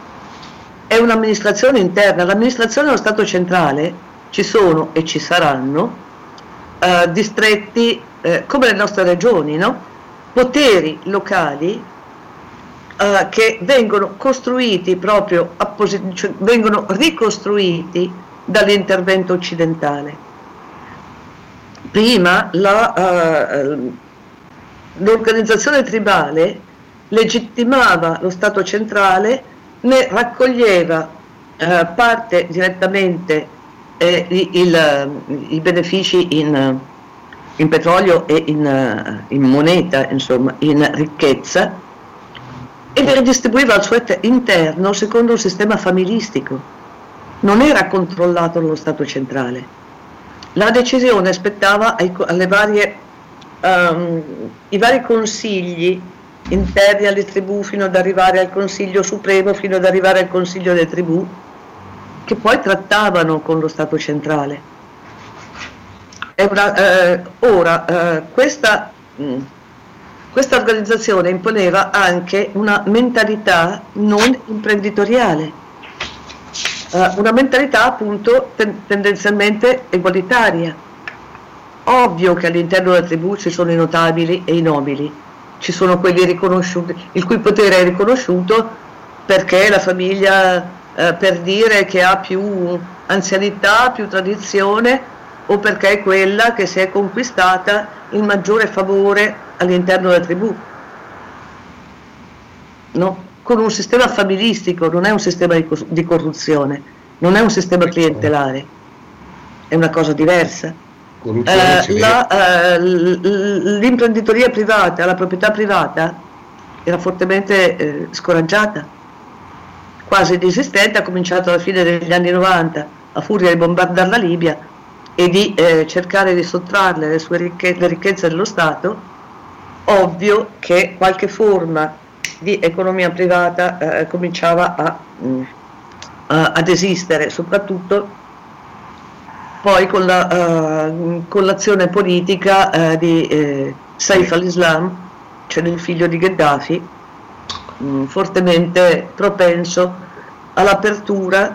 è un'amministrazione interna. L'amministrazione dello Stato centrale, ci sono e ci saranno eh, distretti eh, come le nostre regioni, no? Poteri locali eh, che vengono costruiti proprio, apposit- cioè vengono ricostruiti dall'intervento occidentale. Prima la, uh, l'organizzazione tribale legittimava lo Stato centrale, ne raccoglieva uh, parte direttamente eh, il, i benefici in, in petrolio e in, in moneta, insomma, in ricchezza, e li redistribuiva al suo interno secondo un sistema familistico. Non era controllato dallo Stato centrale. La decisione spettava ai, alle varie, um, i vari consigli interni alle tribù, fino ad arrivare al Consiglio Supremo, fino ad arrivare al Consiglio delle tribù, che poi trattavano con lo Stato centrale. È una, eh, ora, eh, questa, mh, questa organizzazione imponeva anche una mentalità non imprenditoriale. Uh, una mentalità appunto ten- tendenzialmente egualitaria. Ovvio che all'interno della tribù ci sono i notabili e i nobili, ci sono quelli riconosciuti, il cui potere è riconosciuto perché la famiglia, uh, per dire, che ha più anzianità, più tradizione, o perché è quella che si è conquistata il maggiore favore all'interno della tribù, no? Con un sistema familistico, non è un sistema di corruzione, non è un sistema clientelare. è una cosa diversa. Eh, la, eh, l'imprenditoria privata, la proprietà privata era fortemente eh, scoraggiata, quasi inesistente. Ha cominciato alla fine degli anni novanta a furia di bombardare la Libia e di eh, cercare di sottrarle le sue ricche, le ricchezze dello Stato. Ovvio che qualche forma di economia privata eh, cominciava a, mh, a, ad esistere, soprattutto poi con, la, uh, con l'azione politica uh, di eh, Saif al-Islam, cioè del figlio di Gheddafi, mh, fortemente propenso all'apertura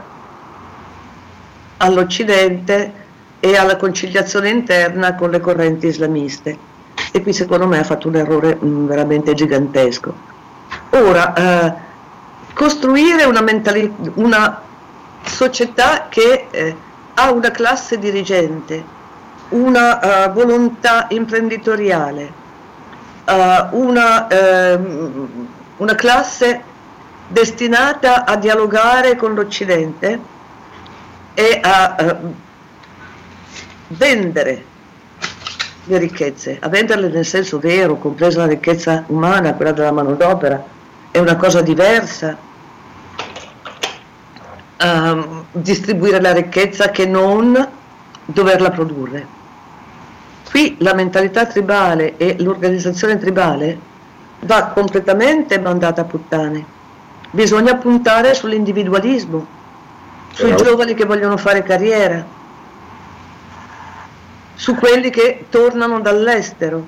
all'Occidente e alla conciliazione interna con le correnti islamiste. E qui secondo me ha fatto un errore mh, veramente gigantesco. Ora, uh, costruire una, mentali- una società che eh, ha una classe dirigente, una uh, volontà imprenditoriale, uh, una, uh, una classe destinata a dialogare con l'Occidente e a uh, vendere le ricchezze, a venderle nel senso vero, compresa la ricchezza umana, quella della manodopera, è una cosa diversa. Um, distribuire la ricchezza che non doverla produrre. Qui la mentalità tribale e l'organizzazione tribale va completamente mandata a puttane. Bisogna puntare sull'individualismo, sui Però... giovani che vogliono fare carriera, su quelli che tornano dall'estero,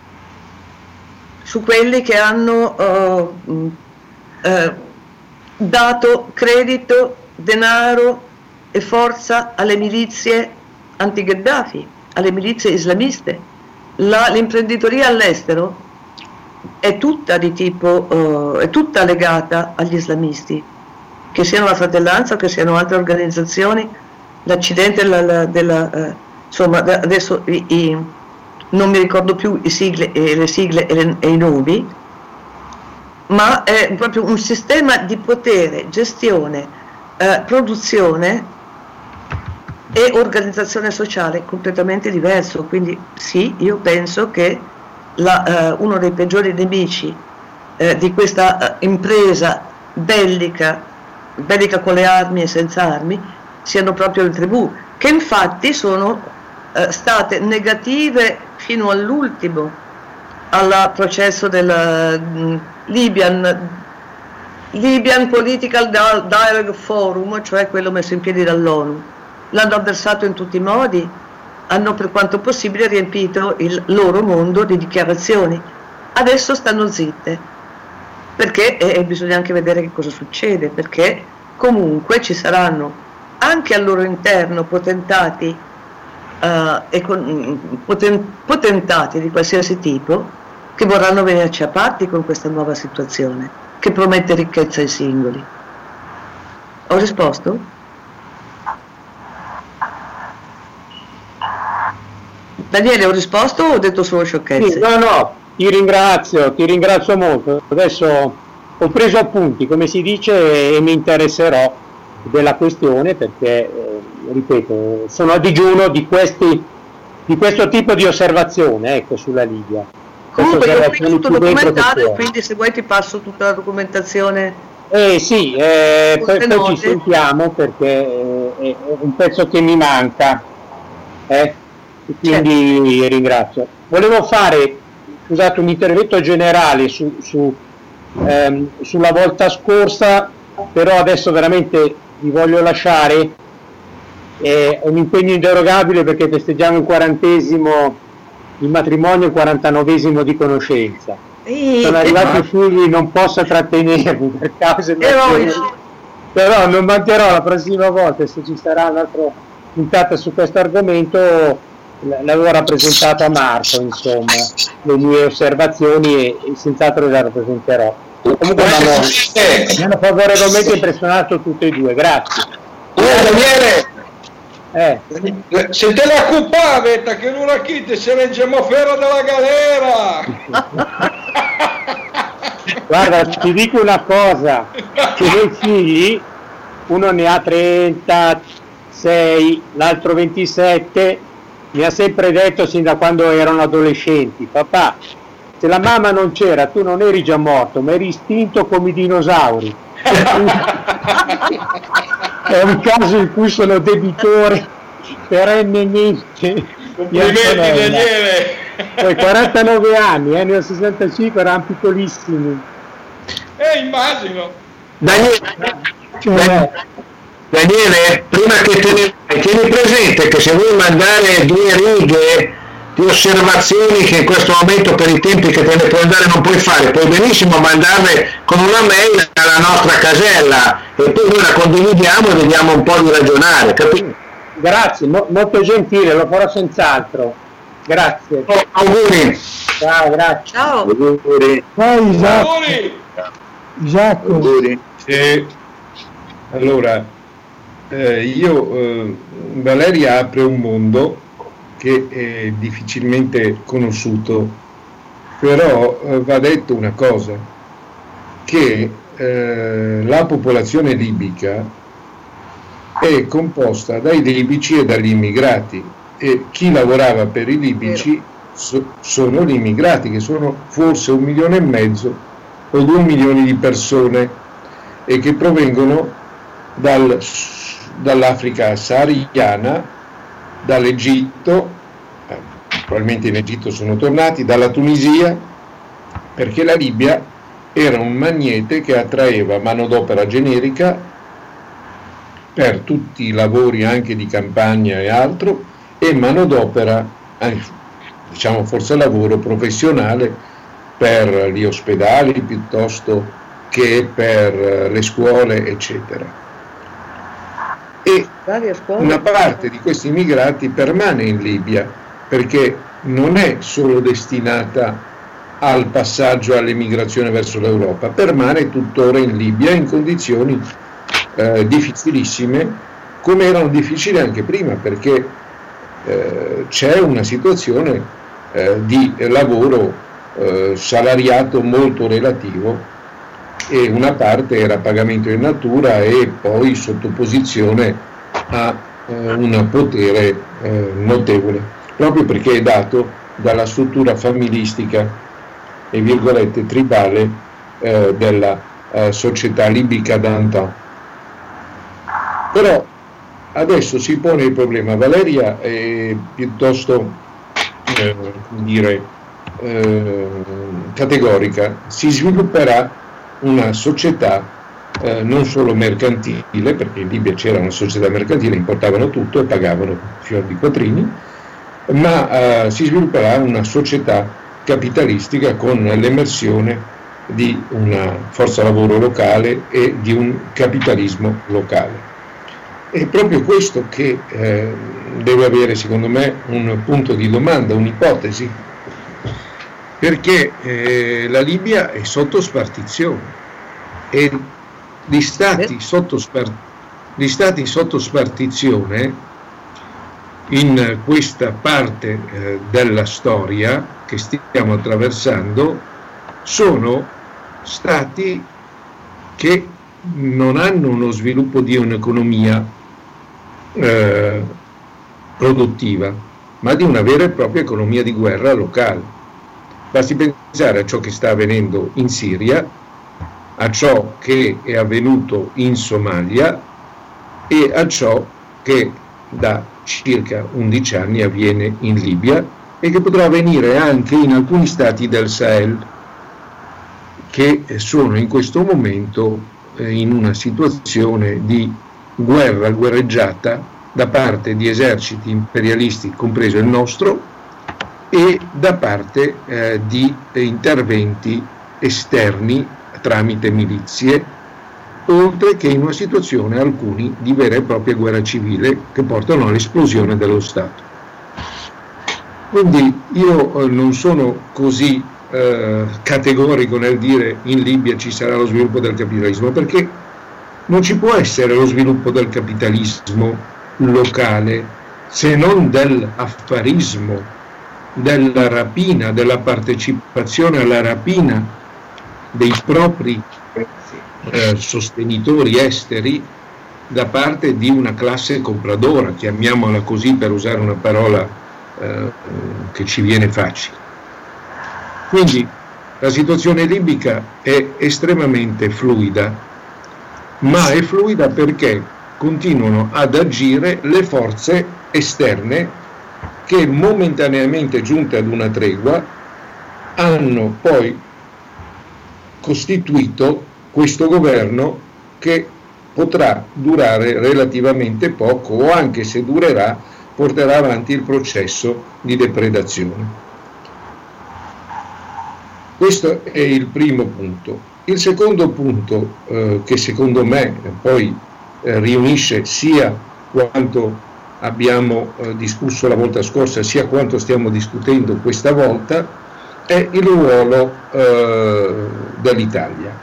su quelli che hanno uh, uh, dato credito, denaro e forza alle milizie anti-Gheddafi, alle milizie islamiste. La, l'imprenditoria all'estero è tutta di tipo, uh, è tutta legata agli islamisti, che siano la Fratellanza o che siano altre organizzazioni. L'accidente della, della, della uh, insomma adesso i, i, non mi ricordo più i sigle, eh, le sigle e, le, e i nomi, ma è proprio un sistema di potere, gestione, Eh, produzione e organizzazione sociale completamente diverso. Quindi sì, io penso che la, eh, uno dei peggiori nemici eh, di questa eh, impresa bellica, bellica con le armi e senza armi, siano proprio le tribù, che infatti sono eh, state negative fino all'ultimo al processo del uh, Libyan Libyan Political Dialogue Forum, cioè quello messo in piedi dall'ONU. L'hanno avversato in tutti i modi, hanno per quanto possibile riempito il loro mondo di dichiarazioni. Adesso stanno zitte, perché e bisogna anche vedere che cosa succede, perché comunque ci saranno anche al loro interno potentati, uh, e con, poten, potentati di qualsiasi tipo che vorranno venirci a patti con questa nuova situazione che promette ricchezza ai singoli. Ho risposto? Daniele, ho risposto o ho detto solo sciocchezze? Sì, no, no, ti ringrazio, ti ringrazio molto. Adesso ho preso appunti, come si dice, e mi interesserò della questione perché, eh, ripeto, sono a digiuno di, questi, di questo tipo di osservazione, ecco, sulla Libia. Comunque io qui tutto documentato, quindi se vuoi ti passo tutta la documentazione. Eh sì, eh, poi, poi ci sentiamo perché eh, è un pezzo che mi manca, eh, e quindi certo. Ringrazio. Volevo fare, scusate, un intervento generale su, su, ehm, sulla volta scorsa, però adesso veramente vi voglio lasciare, è un impegno inderogabile perché festeggiamo il quarantesimo il matrimonio, il quarantanovesimo di conoscenza. Sì, sono arrivati i figli, non posso trattenervi per cause però non mancherò la prossima volta, se ci sarà un'altra puntata su questo argomento l'avevo rappresentato a Marco, insomma, le mie osservazioni e, e senz'altro le rappresenterò. Comunque mi hanno favorevolmente impressionato tutte e due, grazie. Oh, Daniele! Eh. Se te la occupavete che non la chiede se leggiamo ferro della galera. Guarda, ti dico una cosa, che dei figli uno ne ha trentasei sei, l'altro ventisette, mi ha sempre detto sin da quando erano adolescenti: papà, se la mamma non c'era tu non eri già morto, ma eri estinto come i dinosauri. È un caso in cui sono debitore perennemente. Complimenti Daniele. Poi quarantanove anni, eh, ne ho sessantacinque, erano piccolissimi. Eh, immagino. Daniele, Cioè, Daniele, prima che te ne tieni presente che se vuoi mandare due righe di osservazioni che in questo momento per i tempi che te ne puoi andare non puoi fare, puoi benissimo mandarle con una mail alla nostra casella e poi noi la condividiamo e vediamo un po' di ragionare, capito? Grazie, mo- molto gentile, lo farò senz'altro. Grazie. Oh, auguri. Ciao, grazie. Ciao. Auguri. vai Isacco, Auguri. Isacco. Auguri. Eh, allora, eh, io, eh, Valeria apre un mondo che è difficilmente conosciuto, però eh, va detto una cosa, che eh, la popolazione libica è composta dai libici e dagli immigrati, e chi lavorava per i libici so, sono gli immigrati, che sono forse un milione e mezzo o due milioni di persone e che provengono dal, dall'Africa sahariana, dall'Egitto, eh, probabilmente in Egitto sono tornati, dalla Tunisia, perché la Libia era un magnete che attraeva manodopera generica per tutti i lavori anche di campagna e altro, e manodopera, diciamo forse lavoro professionale per gli ospedali piuttosto che per le scuole, eccetera. E una parte di questi immigrati permane in Libia perché non è solo destinata al passaggio all'emigrazione verso l'Europa, permane tuttora in Libia in condizioni eh, difficilissime, come erano difficili anche prima, perché eh, c'è una situazione eh, di lavoro eh, salariato molto relativo, e una parte era pagamento in natura e poi sottoposizione a eh, un potere eh, notevole, proprio perché è dato dalla struttura familistica e virgolette tribale eh, della eh, società libica d'antan. Però adesso si pone il problema, Valeria è piuttosto eh, come dire, eh, categorica: si svilupperà una società eh, non solo mercantile, perché in Libia c'era una società mercantile, importavano tutto e pagavano fior di quattrini, ma eh, si svilupperà una società capitalistica con l'emersione di una forza lavoro locale e di un capitalismo locale. È proprio questo che eh, deve avere, secondo me, un punto di domanda, un'ipotesi, perché eh, la Libia è sotto spartizione e gli stati sotto, spar- gli stati sotto spartizione in questa parte eh, della storia che stiamo attraversando sono stati che non hanno uno sviluppo di un'economia eh, produttiva, ma di una vera e propria economia di guerra locale. Basti pensare a ciò che sta avvenendo in Siria, a ciò che è avvenuto in Somalia e a ciò che da circa undici anni avviene in Libia e che potrà avvenire anche in alcuni stati del Sahel, che sono in questo momento eh, in una situazione di guerra, guerreggiata da parte di eserciti imperialisti, compreso il nostro, e da parte eh, di interventi esterni tramite milizie, oltre che in una situazione, alcuni, di vera e propria guerra civile che portano all'esplosione dello Stato. Quindi io eh, non sono così eh, categorico nel dire in Libia ci sarà lo sviluppo del capitalismo, perché non ci può essere lo sviluppo del capitalismo locale se non dell'affarismo, della rapina, della partecipazione alla rapina dei propri eh, sostenitori esteri da parte di una classe compradora, chiamiamola così per usare una parola eh, che ci viene facile. Quindi la situazione libica è estremamente fluida, ma è fluida perché continuano ad agire le forze esterne che, momentaneamente giunte ad una tregua, hanno poi costituito questo governo che potrà durare relativamente poco, o anche se durerà porterà avanti il processo di depredazione. Questo è il primo punto. Il secondo punto, eh, che secondo me poi eh, riunisce sia quanto abbiamo eh, discusso la volta scorsa, sia quanto stiamo discutendo questa volta, è il ruolo eh, dell'Italia.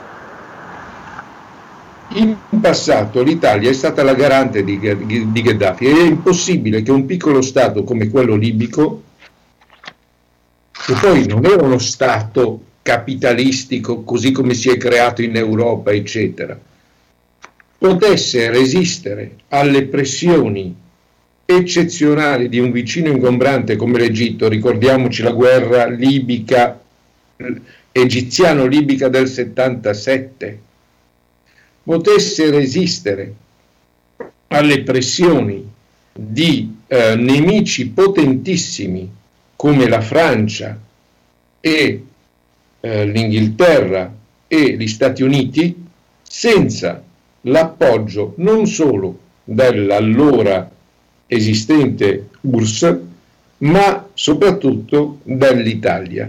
In passato l'Italia è stata la garante di, di Gheddafi. È impossibile che un piccolo Stato come quello libico, che poi non era uno Stato capitalistico così come si è creato in Europa, eccetera, potesse resistere alle pressioni eccezionali di un vicino ingombrante come l'Egitto. Ricordiamoci la guerra libica, egiziano-libica del settantasette, potesse resistere alle pressioni di eh, nemici potentissimi come la Francia e eh, l'Inghilterra e gli Stati Uniti, senza l'appoggio non solo dell'allora esistente U R S S, ma soprattutto dall'Italia,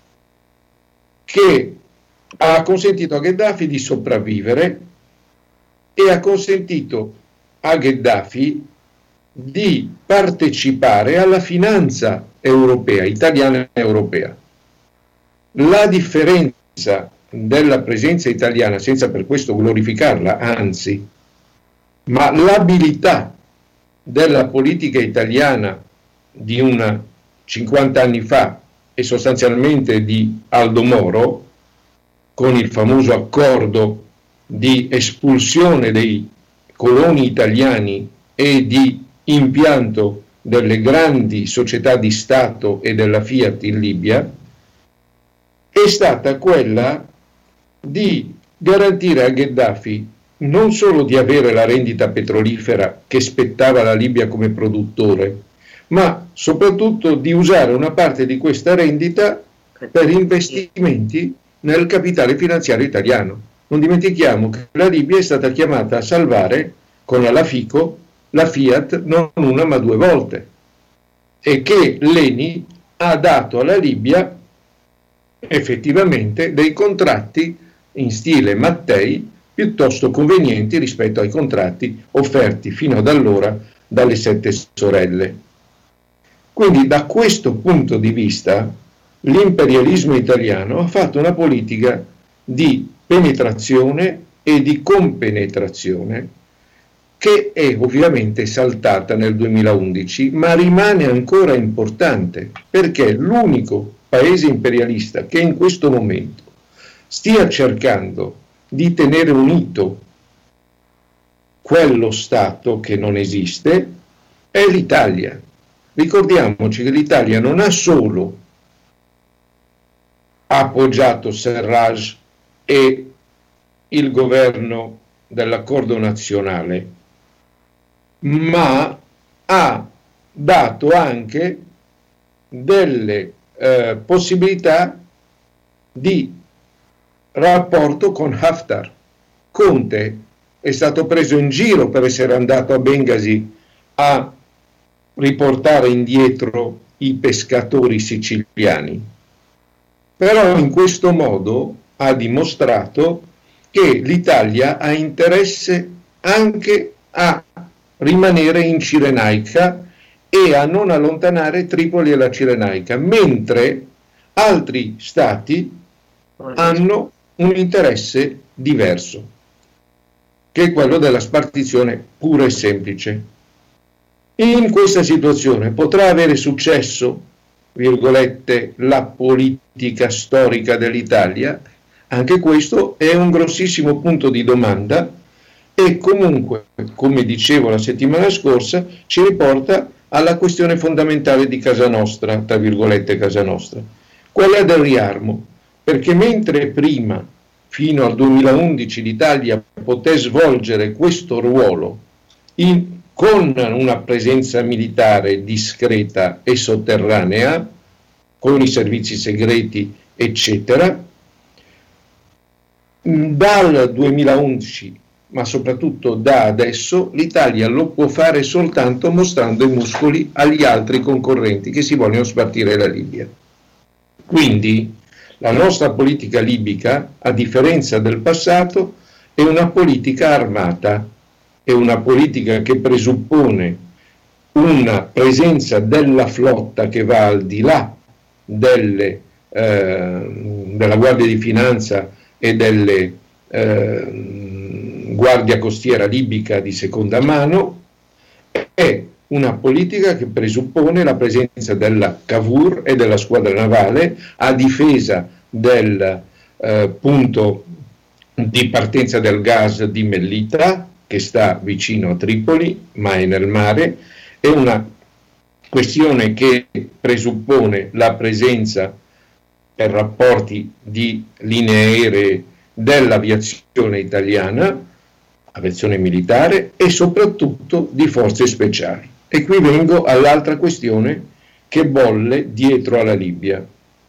che ha consentito a Gheddafi di sopravvivere e ha consentito a Gheddafi di partecipare alla finanza europea, italiana e europea. La differenza della presenza italiana, senza per questo glorificarla, anzi, ma l'abilità della politica italiana di una cinquanta anni fa e sostanzialmente di Aldo Moro, con il famoso accordo di espulsione dei coloni italiani e di impianto delle grandi società di Stato e della Fiat in Libia, è stata quella di garantire a Gheddafi non solo di avere la rendita petrolifera che spettava alla Libia come produttore, ma soprattutto di usare una parte di questa rendita per investimenti nel capitale finanziario italiano. Non dimentichiamo che la Libia è stata chiamata a salvare con la Fico la Fiat non una ma due volte, e che l'Eni ha dato alla Libia effettivamente dei contratti in stile Mattei piuttosto convenienti rispetto ai contratti offerti fino ad allora dalle sette sorelle. Quindi da questo punto di vista l'imperialismo italiano ha fatto una politica di penetrazione e di compenetrazione che è ovviamente saltata nel duemilaundici, ma rimane ancora importante, perché l'unico paese imperialista che in questo momento stia cercando di tenere unito quello Stato che non esiste è l'Italia. Ricordiamoci che l'Italia non ha solo appoggiato Serraj e il governo dell'accordo nazionale, ma ha dato anche delle eh, possibilità di rapporto con Haftar. Conte è stato preso in giro per essere andato a Bengasi a riportare indietro i pescatori siciliani, però in questo modo ha dimostrato che l'Italia ha interesse anche a rimanere in Cirenaica e a non allontanare Tripoli e la Cirenaica, mentre altri stati hanno un interesse diverso, che è quello della spartizione pura e semplice. In questa situazione potrà avere successo, virgolette, la politica storica dell'Italia? Anche questo è un grossissimo punto di domanda, e comunque, come dicevo la settimana scorsa, ci riporta alla questione fondamentale di casa nostra, tra virgolette casa nostra, quella del riarmo, perché mentre prima, fino al duemilaundici, l'Italia poté svolgere questo ruolo in, con una presenza militare discreta e sotterranea, con i servizi segreti, eccetera, dal duemilaundici, ma soprattutto da adesso, l'Italia lo può fare soltanto mostrando i muscoli agli altri concorrenti che si vogliono spartire la Libia. Quindi la nostra politica libica, a differenza del passato, è una politica armata, è una politica che presuppone una presenza della flotta che va al di là delle, eh, della Guardia di Finanza e delle eh, Guardia Costiera libica di seconda mano, è una politica che presuppone la presenza della Cavour e della squadra navale a difesa del eh, punto di partenza del gas di Mellita, che sta vicino a Tripoli, ma è nel mare. È una questione che presuppone la presenza per rapporti di linee aeree dell'aviazione italiana, aviazione militare, e soprattutto di forze speciali. E qui vengo all'altra questione che bolle dietro alla Libia.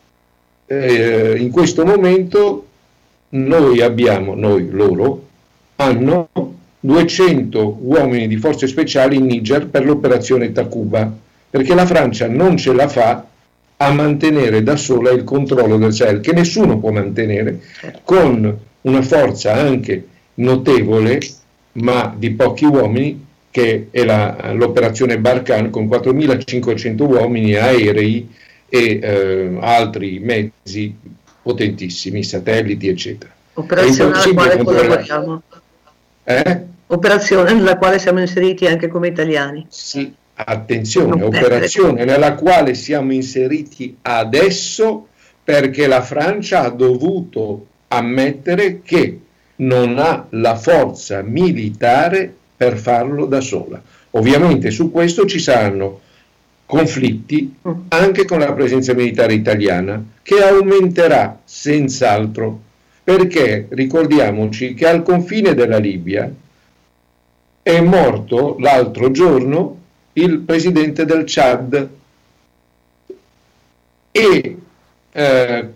Eh, in questo momento noi abbiamo, noi, loro, hanno duecento uomini di forze speciali in Niger per l'operazione Takuba, perché la Francia non ce la fa a mantenere da sola il controllo del Sahel, che nessuno può mantenere, con una forza anche notevole, ma di pochi uomini, che è la, l'operazione Barkhane, con quattromilacinquecento uomini, aerei e eh, altri mezzi potentissimi, satelliti, eccetera. Operazione alla quale collaboriamo. Eh? Operazione nella quale siamo inseriti anche come italiani. Sì, attenzione, operazione nella quale siamo inseriti adesso, perché la Francia ha dovuto ammettere che non ha la forza militare per farlo da sola. Ovviamente su questo ci saranno conflitti anche con la presenza militare italiana, che aumenterà senz'altro, perché ricordiamoci che al confine della Libia è morto l'altro giorno il presidente del Chad e eh,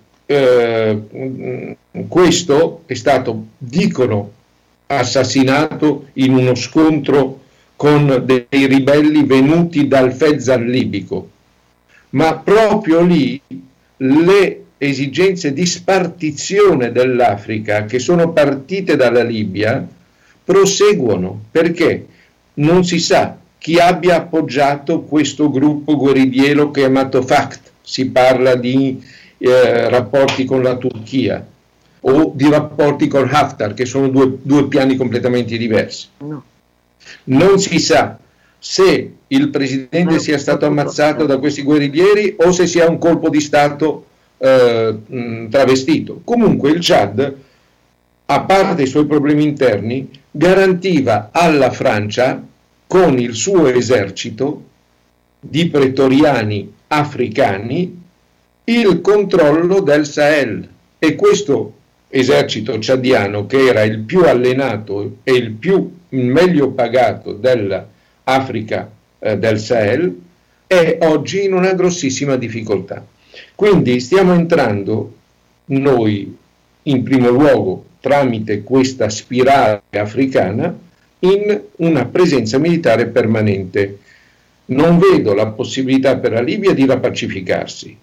eh, questo è stato, dicono, assassinato in uno scontro con dei ribelli venuti dal Fezzan libico, ma proprio lì le esigenze di spartizione dell'Africa, che sono partite dalla Libia, proseguono, perché non si sa chi abbia appoggiato questo gruppo guerrigliero chiamato F A C T. Si parla di eh, rapporti con la Turchia o di rapporti con Haftar, che sono due, due piani completamente diversi. No. Non si sa se il presidente sia stato ammazzato da questi guerriglieri o se sia un colpo di Stato eh, mh, travestito. Comunque il Chad, a parte i suoi problemi interni, garantiva alla Francia, con il suo esercito di pretoriani africani, il controllo del Sahel. E questo esercito ciadiano, che era il più allenato e il più il meglio pagato dell'Africa eh, del Sahel, è oggi in una grossissima difficoltà. Quindi stiamo entrando noi, in primo luogo, tramite questa spirale africana, in una presenza militare permanente. Non vedo la possibilità per la Libia di rapacificarsi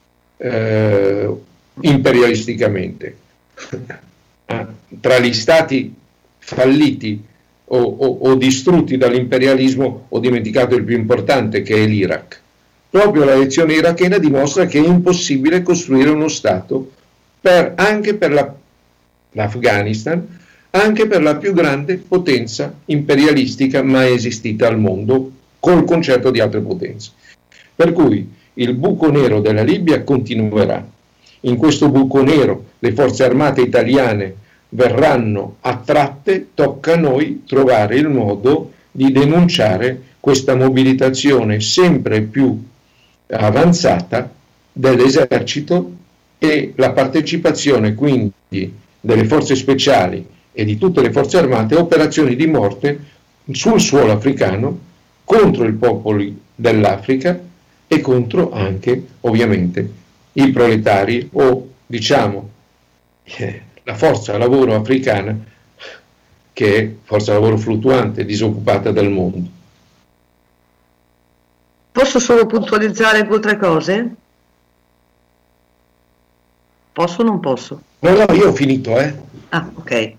eh, imperialisticamente. Tra gli stati falliti o, o, o distrutti dall'imperialismo, ho dimenticato il più importante, che è l'Iraq. Proprio la lezione irachena dimostra che è impossibile costruire uno Stato per, anche per la, l'Afghanistan, anche per la più grande potenza imperialistica mai esistita al mondo, col concerto di altre potenze. Per cui il buco nero della Libia continuerà. In questo buco nero le forze armate italiane verranno attratte, tocca a noi trovare il modo di denunciare questa mobilitazione sempre più avanzata dell'esercito e la partecipazione quindi delle forze speciali e di tutte le forze armate a operazioni di morte sul suolo africano contro i popoli dell'Africa e contro anche ovviamente i proletari o diciamo eh, la forza lavoro africana, che è forza lavoro fluttuante, disoccupata del mondo. Posso solo puntualizzare due o tre cose? Posso o non posso? No, no, io ho finito, eh. Ah, ok.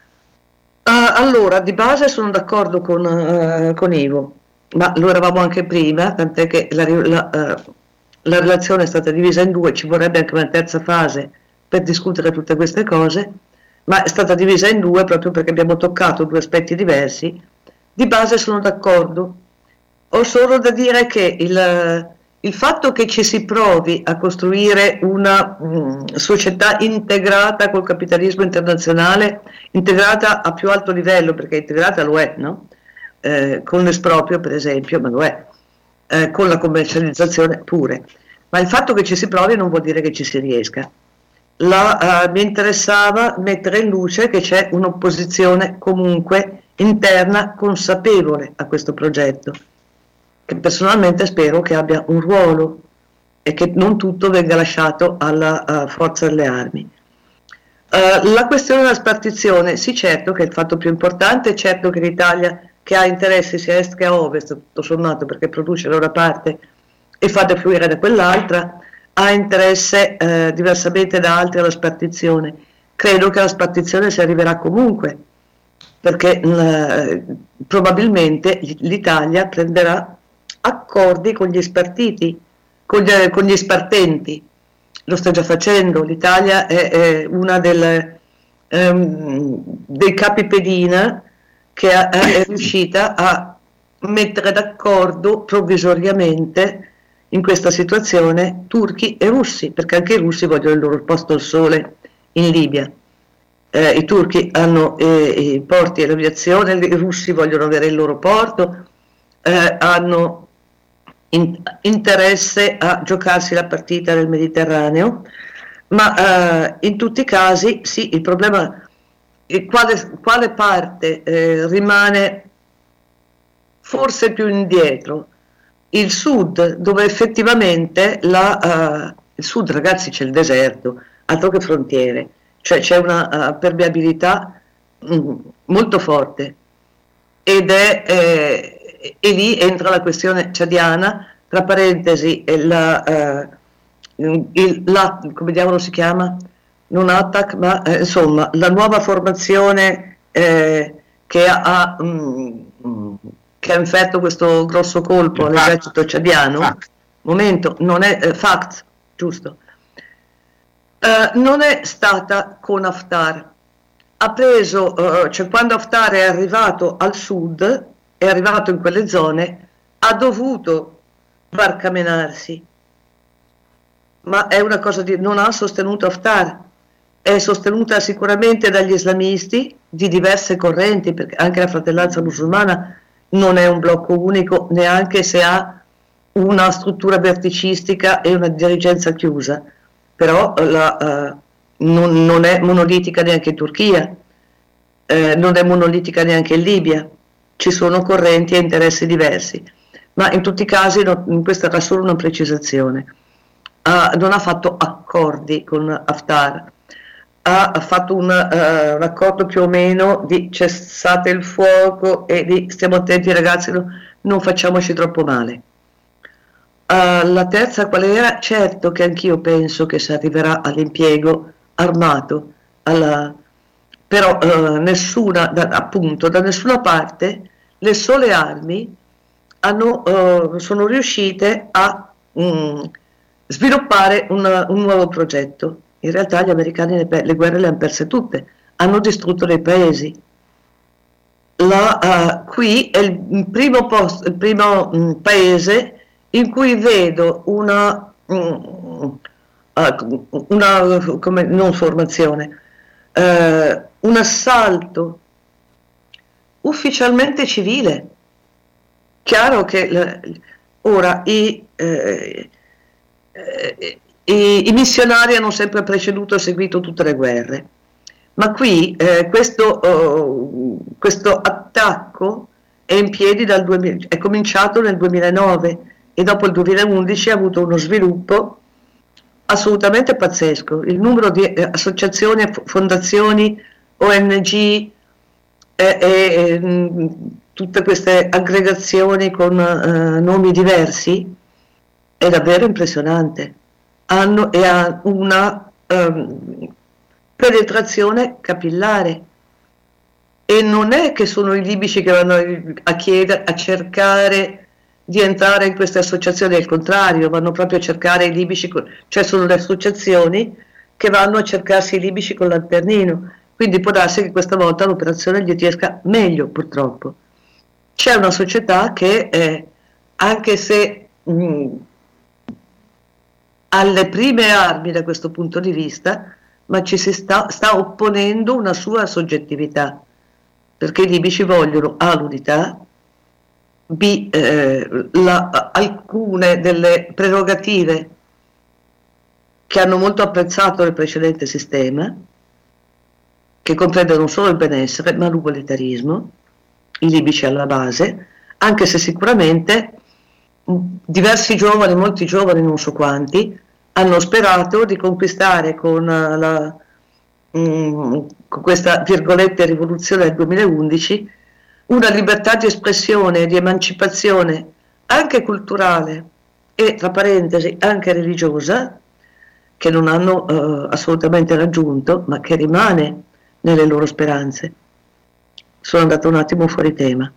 Uh, allora, di base sono d'accordo con, uh, con Ivo, ma lo eravamo anche prima, tant'è che la, la, uh, la relazione è stata divisa in due, ci vorrebbe anche una terza fase per discutere tutte queste cose, ma è stata divisa in due proprio perché abbiamo toccato due aspetti diversi. Di base sono d'accordo. Ho solo da dire che il, il fatto che ci si provi a costruire una mh, società integrata col capitalismo internazionale, integrata a più alto livello, perché integrata lo è, no? Eh, con l'esproprio per esempio, ma lo è, eh, con la commercializzazione pure. Ma il fatto che ci si provi non vuol dire che ci si riesca. La, uh, mi interessava mettere in luce che c'è un'opposizione comunque interna consapevole a questo progetto, che personalmente spero che abbia un ruolo e che non tutto venga lasciato alla uh, forza delle armi. Uh, la questione della spartizione, sì, certo che è il fatto più importante, certo che l'Italia, che ha interessi sia a est che a ovest, tutto sommato, perché produce da una parte e fa defluire da quell'altra, ha interesse eh, diversamente da altri alla spartizione. Credo che la spartizione si arriverà comunque, perché eh, probabilmente l'Italia prenderà accordi con gli spartiti, con gli, con gli spartenti. Lo sta già facendo. L'Italia è, è una delle, ehm, dei capi pedina che ha, è riuscita a mettere d'accordo provvisoriamente in questa situazione turchi e russi, perché anche i russi vogliono il loro posto al sole in Libia. Eh, i turchi hanno eh, i porti e l'aviazione, i russi vogliono avere il loro porto, eh, hanno in, interesse a giocarsi la partita nel Mediterraneo, ma eh, in tutti i casi sì, il problema è quale, quale parte eh, rimane forse più indietro. Il sud, dove effettivamente la, uh, il sud, ragazzi, c'è il deserto, altro che frontiere, cioè c'è una uh, permeabilità mh, molto forte ed è eh, e lì entra la questione ciadiana, tra parentesi la, uh, il, la, come diavolo si chiama? Non ATAC, ma eh, insomma la nuova formazione eh, che ha mh, mh, che ha inferto questo grosso colpo all'esercito ciadiano. Fact. Momento, non è eh, fact, giusto. Eh, non è stata con Haftar. Ha preso, eh, cioè quando Haftar è arrivato al sud, è arrivato in quelle zone, ha dovuto barcamenarsi. Ma è una cosa di, non ha sostenuto Haftar, è sostenuta sicuramente dagli islamisti di diverse correnti, perché anche la fratellanza musulmana non è un blocco unico, neanche se ha una struttura verticistica e una dirigenza chiusa, però la, uh, non, non è monolitica neanche in Turchia, eh, non è monolitica neanche in Libia, ci sono correnti e interessi diversi, ma in tutti i casi no, questa era solo una precisazione. Uh, non ha fatto accordi con Haftar, ha fatto un, uh, un accordo più o meno di cessate il fuoco e di stiamo attenti ragazzi, no, non facciamoci troppo male. Uh, la terza qual era? Certo che anch'io penso che si arriverà all'impiego armato, alla, però uh, nessuna, da, appunto da nessuna parte le sole armi hanno, uh, sono riuscite a um, sviluppare un, un nuovo progetto. In realtà gli americani le, le guerre le hanno perse tutte, hanno distrutto dei paesi. La, uh, qui è il primo, post, il primo um, paese in cui vedo una, um, uh, una come, non formazione, uh, un assalto ufficialmente civile. Chiaro che la, ora i, eh, eh, i, i missionari hanno sempre preceduto e seguito tutte le guerre, ma qui eh, questo, oh, questo attacco è in piedi dal duemila, è cominciato nel duemilanove e dopo il duemilaundici ha avuto uno sviluppo assolutamente pazzesco. Il numero di eh, associazioni, fondazioni, O N G e, e mh, tutte queste aggregazioni con eh, nomi diversi è davvero impressionante. Hanno e ha una um, penetrazione capillare, e non è che sono i libici che vanno a chiedere, a cercare di entrare in queste associazioni, al contrario, vanno proprio a cercare i libici, cioè sono le associazioni che vanno a cercarsi i libici con lanternino. Quindi può darsi che questa volta l'operazione gli riesca meglio, purtroppo. C'è una società che, eh, anche se mh, ha le prime armi da questo punto di vista, ma ci si sta, sta opponendo una sua soggettività, perché i libici vogliono A, l'unità, B, eh, la, alcune delle prerogative che hanno molto apprezzato nel precedente sistema, che comprende non solo il benessere ma l'ugualitarismo, i libici alla base, anche se sicuramente diversi giovani, molti giovani, non so quanti, hanno sperato di conquistare con, la, mh, con questa virgolette rivoluzione del duemilaundici una libertà di espressione e di emancipazione anche culturale e, tra parentesi, anche religiosa, che non hanno eh, assolutamente raggiunto, ma che rimane nelle loro speranze. Sono andata un attimo fuori tema.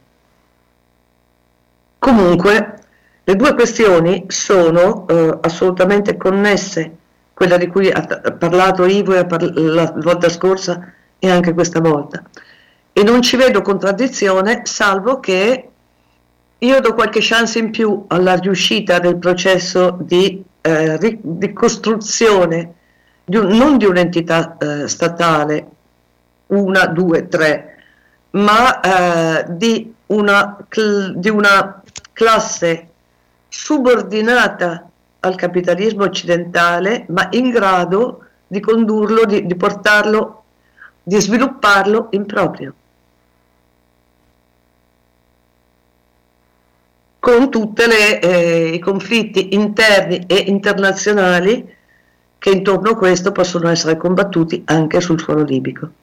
Comunque, le due questioni sono eh, assolutamente connesse, quella di cui ha parlato Ivo e parla- la volta scorsa e anche questa volta. E non ci vedo contraddizione, salvo che io do qualche chance in più alla riuscita del processo di, eh, ri- di costruzione di un, non di un'entità eh, statale, una, due, tre, ma eh, di, una cl- di una classe subordinata al capitalismo occidentale, ma in grado di condurlo, di, di portarlo, di svilupparlo in proprio, con tutti eh, i conflitti interni e internazionali che intorno a questo possono essere combattuti anche sul suolo libico.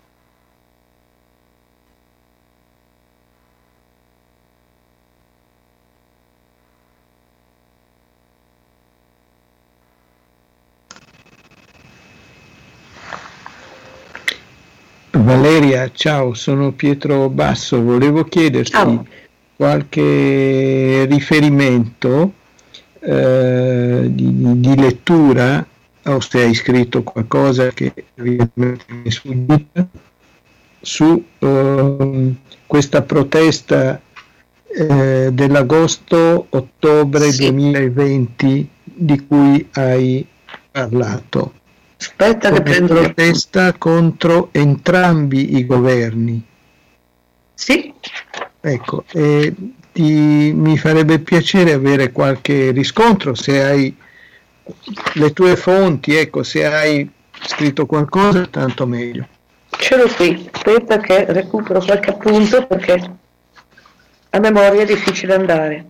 Valeria, ciao, sono Pietro Basso, volevo chiederti ciao. qualche riferimento eh, di, di lettura, o se hai scritto qualcosa che mi è sfuggito, su eh, questa protesta eh, dell'agosto-ottobre sì. duemilaventi di cui hai parlato. Aspetta che prendo la protesta contro entrambi i governi. Sì. Ecco, eh, ti, mi farebbe piacere avere qualche riscontro, se hai le tue fonti, ecco, se hai scritto qualcosa, tanto meglio. Ce l'ho qui, aspetta che recupero qualche appunto perché a memoria è difficile andare.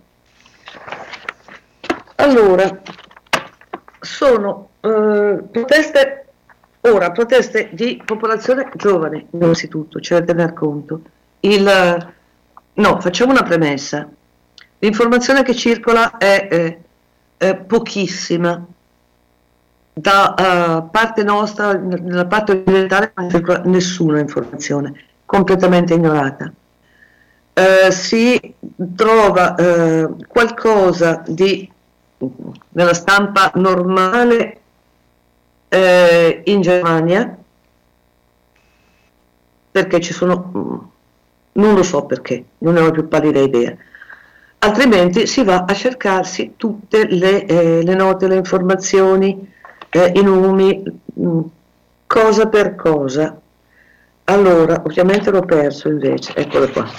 Allora, sono Uh, proteste ora, proteste di popolazione giovane innanzitutto, c'è da tener conto. Il, no, facciamo una premessa. L'informazione che circola è, è, è pochissima. Da uh, parte nostra, nella parte occidentale, non circola nessuna informazione, completamente ignorata. Uh, si trova uh, qualcosa di nella stampa normale eh, in Germania, perché ci sono, non lo so perché, non ne ho più pallida idea, altrimenti si va a cercarsi tutte le, eh, le note, le informazioni, eh, i nomi, mh, cosa per cosa. allora, ovviamente l'ho perso invece, eccolo qua.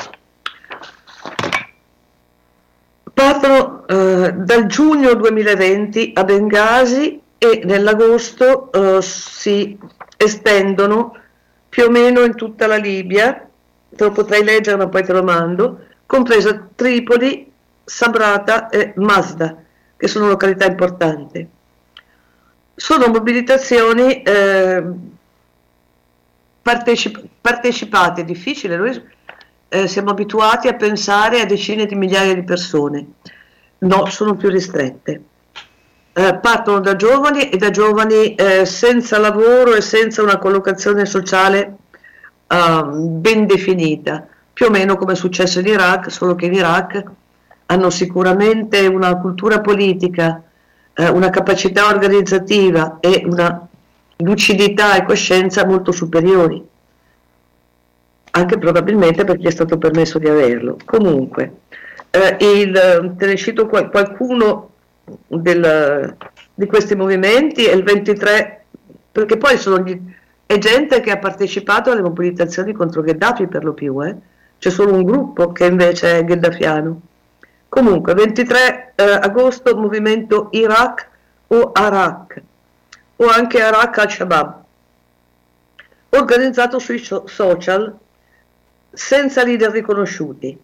Partono eh, dal giugno duemilaventi a Bengasi e nell'agosto eh, si estendono più o meno in tutta la Libia, te lo potrei leggere ma poi te lo mando, compresa Tripoli, Sabrata e Masda, che sono località importanti. Sono mobilitazioni eh, partecip- partecipate, difficile, noi eh, siamo abituati a pensare a decine di migliaia di persone, no, sono più ristrette. Eh, partono da giovani e da giovani eh, senza lavoro e senza una collocazione sociale eh, ben definita, più o meno come è successo in Iraq, solo che in Iraq hanno sicuramente una cultura politica, eh, una capacità organizzativa e una lucidità e coscienza molto superiori, anche probabilmente perché è stato permesso di averlo. Comunque, eh, il, te ne cito qual- qualcuno del, di questi movimenti, è il ventitré, perché poi sono gli, è gente che ha partecipato alle mobilitazioni contro Gheddafi per lo più, eh? C'è solo un gruppo che invece è gheddafiano. Comunque, ventitré eh, agosto, movimento Iraq o Arak, o anche Arak al-Shabaab, organizzato sui so- social, senza leader riconosciuti.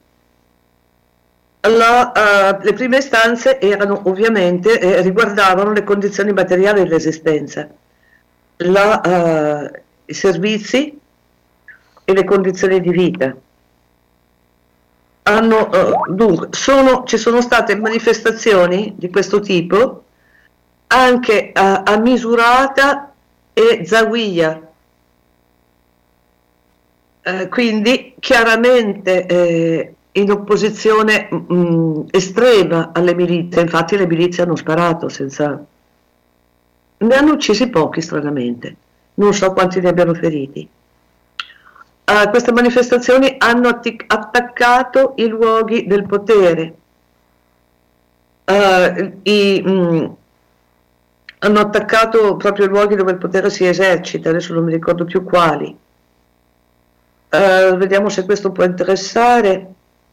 La, uh, le prime istanze erano ovviamente, eh, riguardavano le condizioni materiali dell'esistenza, la, uh, i servizi e le condizioni di vita. Hanno, uh, dunque, sono, ci sono state manifestazioni di questo tipo anche a, a Misurata e Zawiya, eh, quindi chiaramente eh, in opposizione mh, estrema alle milizie. Infatti le milizie hanno sparato senza, ne hanno uccisi pochi stranamente, non so quanti ne abbiano feriti. Uh, queste manifestazioni hanno attic- attaccato i luoghi del potere, uh, i, mh, hanno attaccato proprio i luoghi dove il potere si esercita, adesso non mi ricordo più quali. Uh, vediamo se questo può interessare.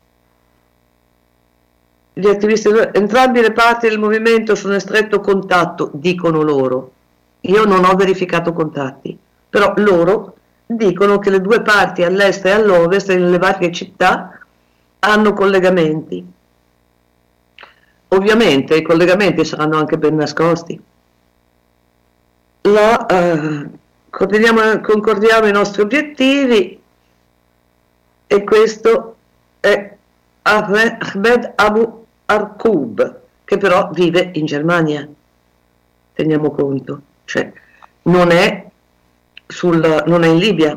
Gli attivisti, entrambe le parti del movimento sono in stretto contatto, dicono loro. Io non ho verificato contatti, però loro dicono che le due parti all'est e all'ovest e nelle varie città hanno collegamenti. Ovviamente i collegamenti saranno anche ben nascosti. La, eh, concordiamo, concordiamo i nostri obiettivi, e questo è Ahmed Abu Arqoub, che però vive in Germania, teniamo conto, cioè non è Sul, non è in Libia.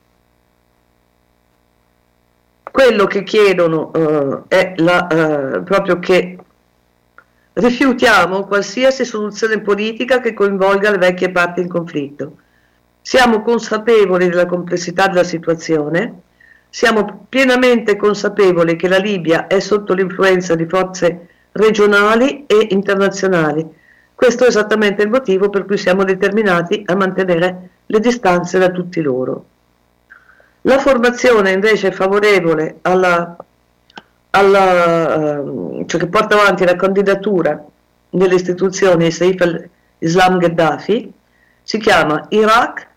Quello che chiedono uh, è la, uh, proprio che rifiutiamo qualsiasi soluzione politica che coinvolga le vecchie parti in conflitto. Siamo consapevoli della complessità della situazione, siamo pienamente consapevoli che la Libia è sotto l'influenza di forze regionali e internazionali. Questo è esattamente il motivo per cui siamo determinati a mantenere le distanze da tutti loro. La formazione invece favorevole alla, alla cioè che porta avanti la candidatura nelle istituzioni Saif al-Islam Gheddafi si chiama Iraq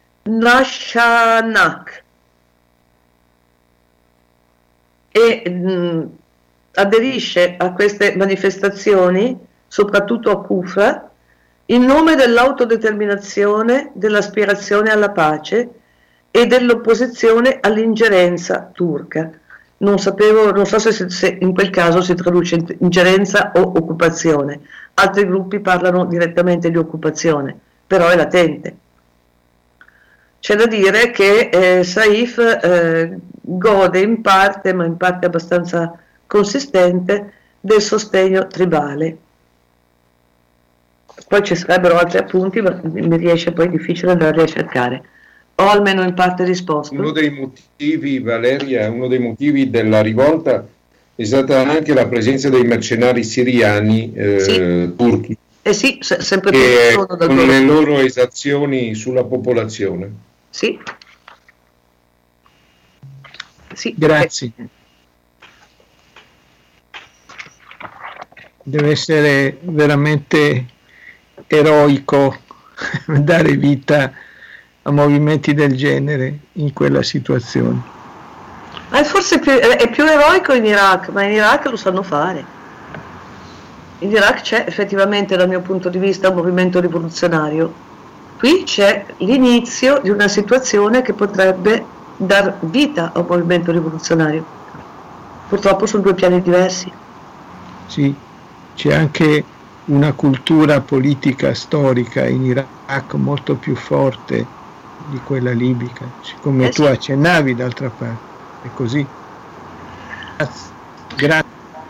Nashanak e mh, aderisce a queste manifestazioni soprattutto a Kufa, in nome dell'autodeterminazione, dell'aspirazione alla pace e dell'opposizione all'ingerenza turca. Non sapevo, non so se, se in quel caso si traduce ingerenza o occupazione. Altri gruppi parlano direttamente di occupazione, però è latente. C'è da dire che eh, Saif eh, gode in parte, ma in parte abbastanza consistente, del sostegno tribale. Poi ci sarebbero altri appunti, ma mi riesce poi difficile andarli a cercare. Ho almeno in parte risposto. Uno dei motivi, Valeria, uno dei motivi della rivolta è stata anche la presenza dei mercenari siriani eh, sì. turchi. Eh sì, se, sempre più con le loro esazioni sulla popolazione. Sì. Sì, grazie. Perché... Deve essere veramente eroico dare vita a movimenti del genere in quella situazione. Ma forse più, è più eroico in Iraq, ma in Iraq lo sanno fare. In Iraq c'è effettivamente, dal mio punto di vista, un movimento rivoluzionario. Qui c'è l'inizio di una situazione che potrebbe dar vita a un movimento rivoluzionario. Purtroppo sono due piani diversi. Sì, c'è anche una cultura politica storica in Iraq molto più forte di quella libica, come eh sì. Tu accennavi d'altra parte, è così. Grazie. Grazie.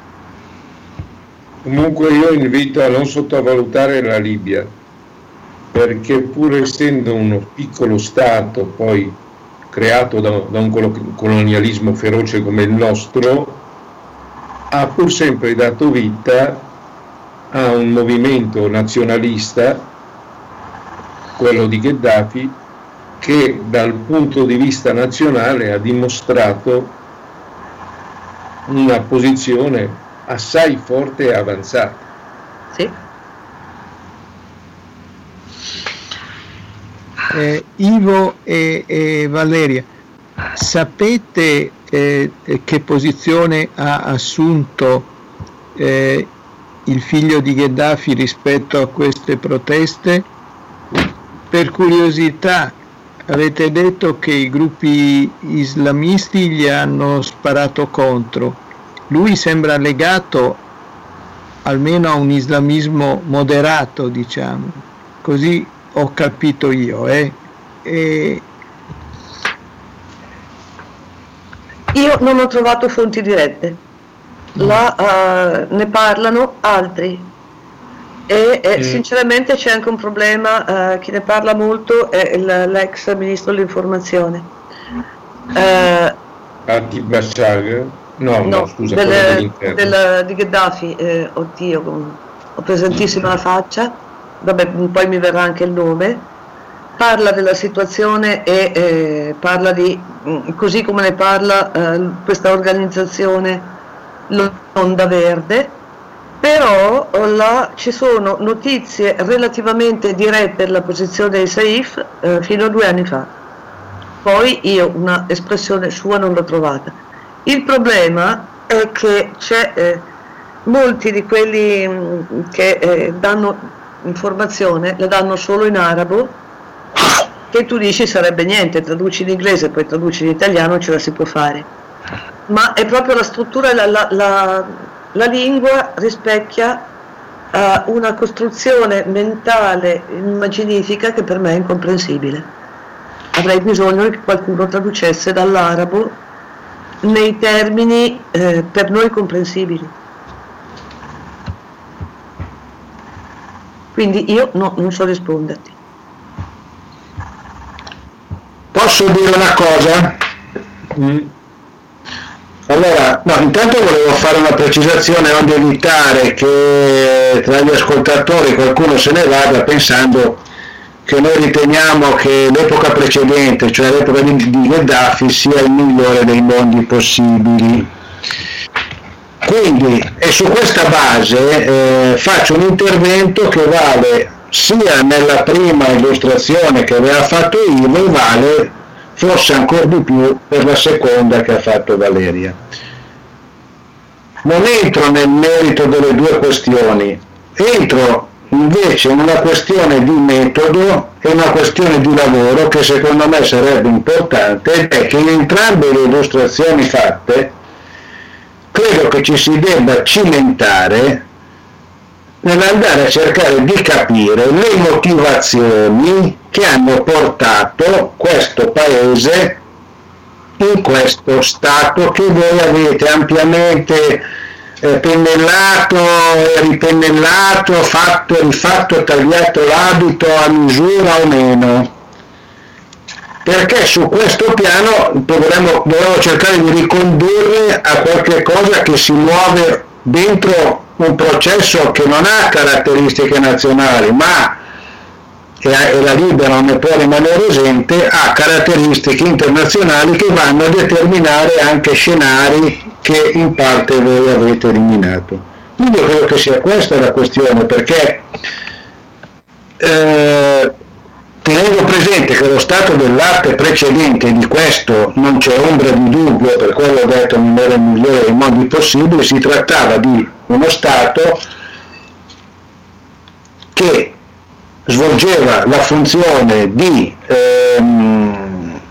Comunque io invito a non sottovalutare la Libia, perché pur essendo uno piccolo Stato poi creato da, da un colonialismo feroce come il nostro, ha pur sempre dato vita a un movimento nazionalista, quello di Gheddafi, che dal punto di vista nazionale ha dimostrato una posizione assai forte e avanzata. Sì. Eh, Ivo e, e Valeria, sapete eh, che posizione ha assunto eh, il figlio di Gheddafi rispetto a queste proteste? Per curiosità, avete detto che i gruppi islamisti gli hanno sparato contro. Lui sembra legato almeno a un islamismo moderato, diciamo, così ho capito io. Eh? E... Io non ho trovato fonti dirette. La, uh, ne parlano altri e, e mm. sinceramente c'è anche un problema, uh, chi ne parla molto è il, l'ex ministro dell'informazione uh, Ati Bashar, no, no, no scusa, del, del, di Gheddafi, eh, oddio, ho presentissima la faccia, vabbè, poi mi verrà anche il nome. Parla della situazione e eh, parla di, così come ne parla eh, questa organizzazione l'Onda Verde, però là ci sono notizie relativamente dirette della posizione di Saif eh, fino a due anni fa, poi io una espressione sua non l'ho trovata. Il problema è che c'è eh, molti di quelli mh, che eh, danno informazione la danno solo in arabo, che tu dici sarebbe niente, traduci in inglese poi traduci in italiano, ce la si può fare. Ma è proprio la struttura, la, la, la, la lingua rispecchia uh, una costruzione mentale immaginifica che per me è incomprensibile. Avrei bisogno che qualcuno traducesse dall'arabo nei termini eh, per noi comprensibili. Quindi io no, non so risponderti. Posso dire una cosa? Mm. Allora, no, intanto volevo fare una precisazione, onde evitare che tra gli ascoltatori qualcuno se ne vada pensando che noi riteniamo che l'epoca precedente, cioè l'epoca di, di Gheddafi, sia il migliore dei mondi possibili. Quindi, e su questa base eh, faccio un intervento che vale sia nella prima illustrazione che aveva fatto Ivo, vale forse ancora di più per la seconda che ha fatto Valeria. Non entro nel merito delle due questioni, entro invece in una questione di metodo e una questione di lavoro che secondo me sarebbe importante, ed è che in entrambe le illustrazioni fatte credo che ci si debba cimentare nell'andare a cercare di capire le motivazioni che hanno portato questo paese in questo stato che voi avete ampiamente eh, pennellato e ripennellato, fatto, rifatto, tagliato l'abito a misura o meno, perché su questo piano dovremmo, dovremmo cercare di ricondurre a qualche cosa che si muove dentro un processo che non ha caratteristiche nazionali, ma e, e la Libia non ne può rimanere esente, ha caratteristiche internazionali che vanno a determinare anche scenari che in parte voi avete eliminato. Quindi io credo che sia questa la questione, perché eh, tenendo presente che lo stato dell'arte precedente, di questo non c'è ombra di dubbio, per quello ho detto non era il migliore dei modi possibili, si trattava di uno stato che svolgeva la funzione di ehm,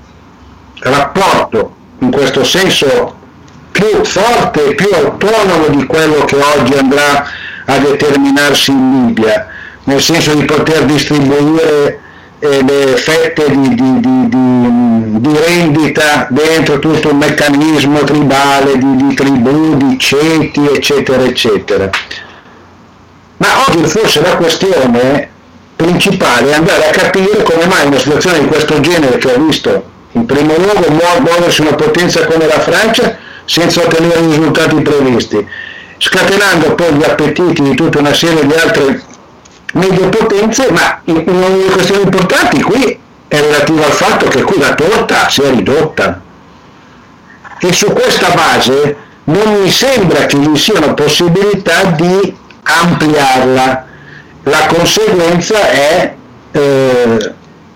rapporto, in questo senso più forte e più autonomo di quello che oggi andrà a determinarsi in Libia, nel senso di poter distribuire eh, le fette di, di, di, di, di rendita dentro tutto un meccanismo tribale di, di tribù, di ceti, eccetera, eccetera. Ma oggi forse la questione principale è andare a capire come mai una situazione di questo genere, che ho visto in primo luogo muoversi una potenza come la Francia senza ottenere i risultati previsti, scatenando poi gli appetiti di tutta una serie di altre medie potenze, ma una delle questioni importanti qui è relativa al fatto che qui la torta si è ridotta, e su questa base non mi sembra che vi siano possibilità di ampliarla. La conseguenza è eh,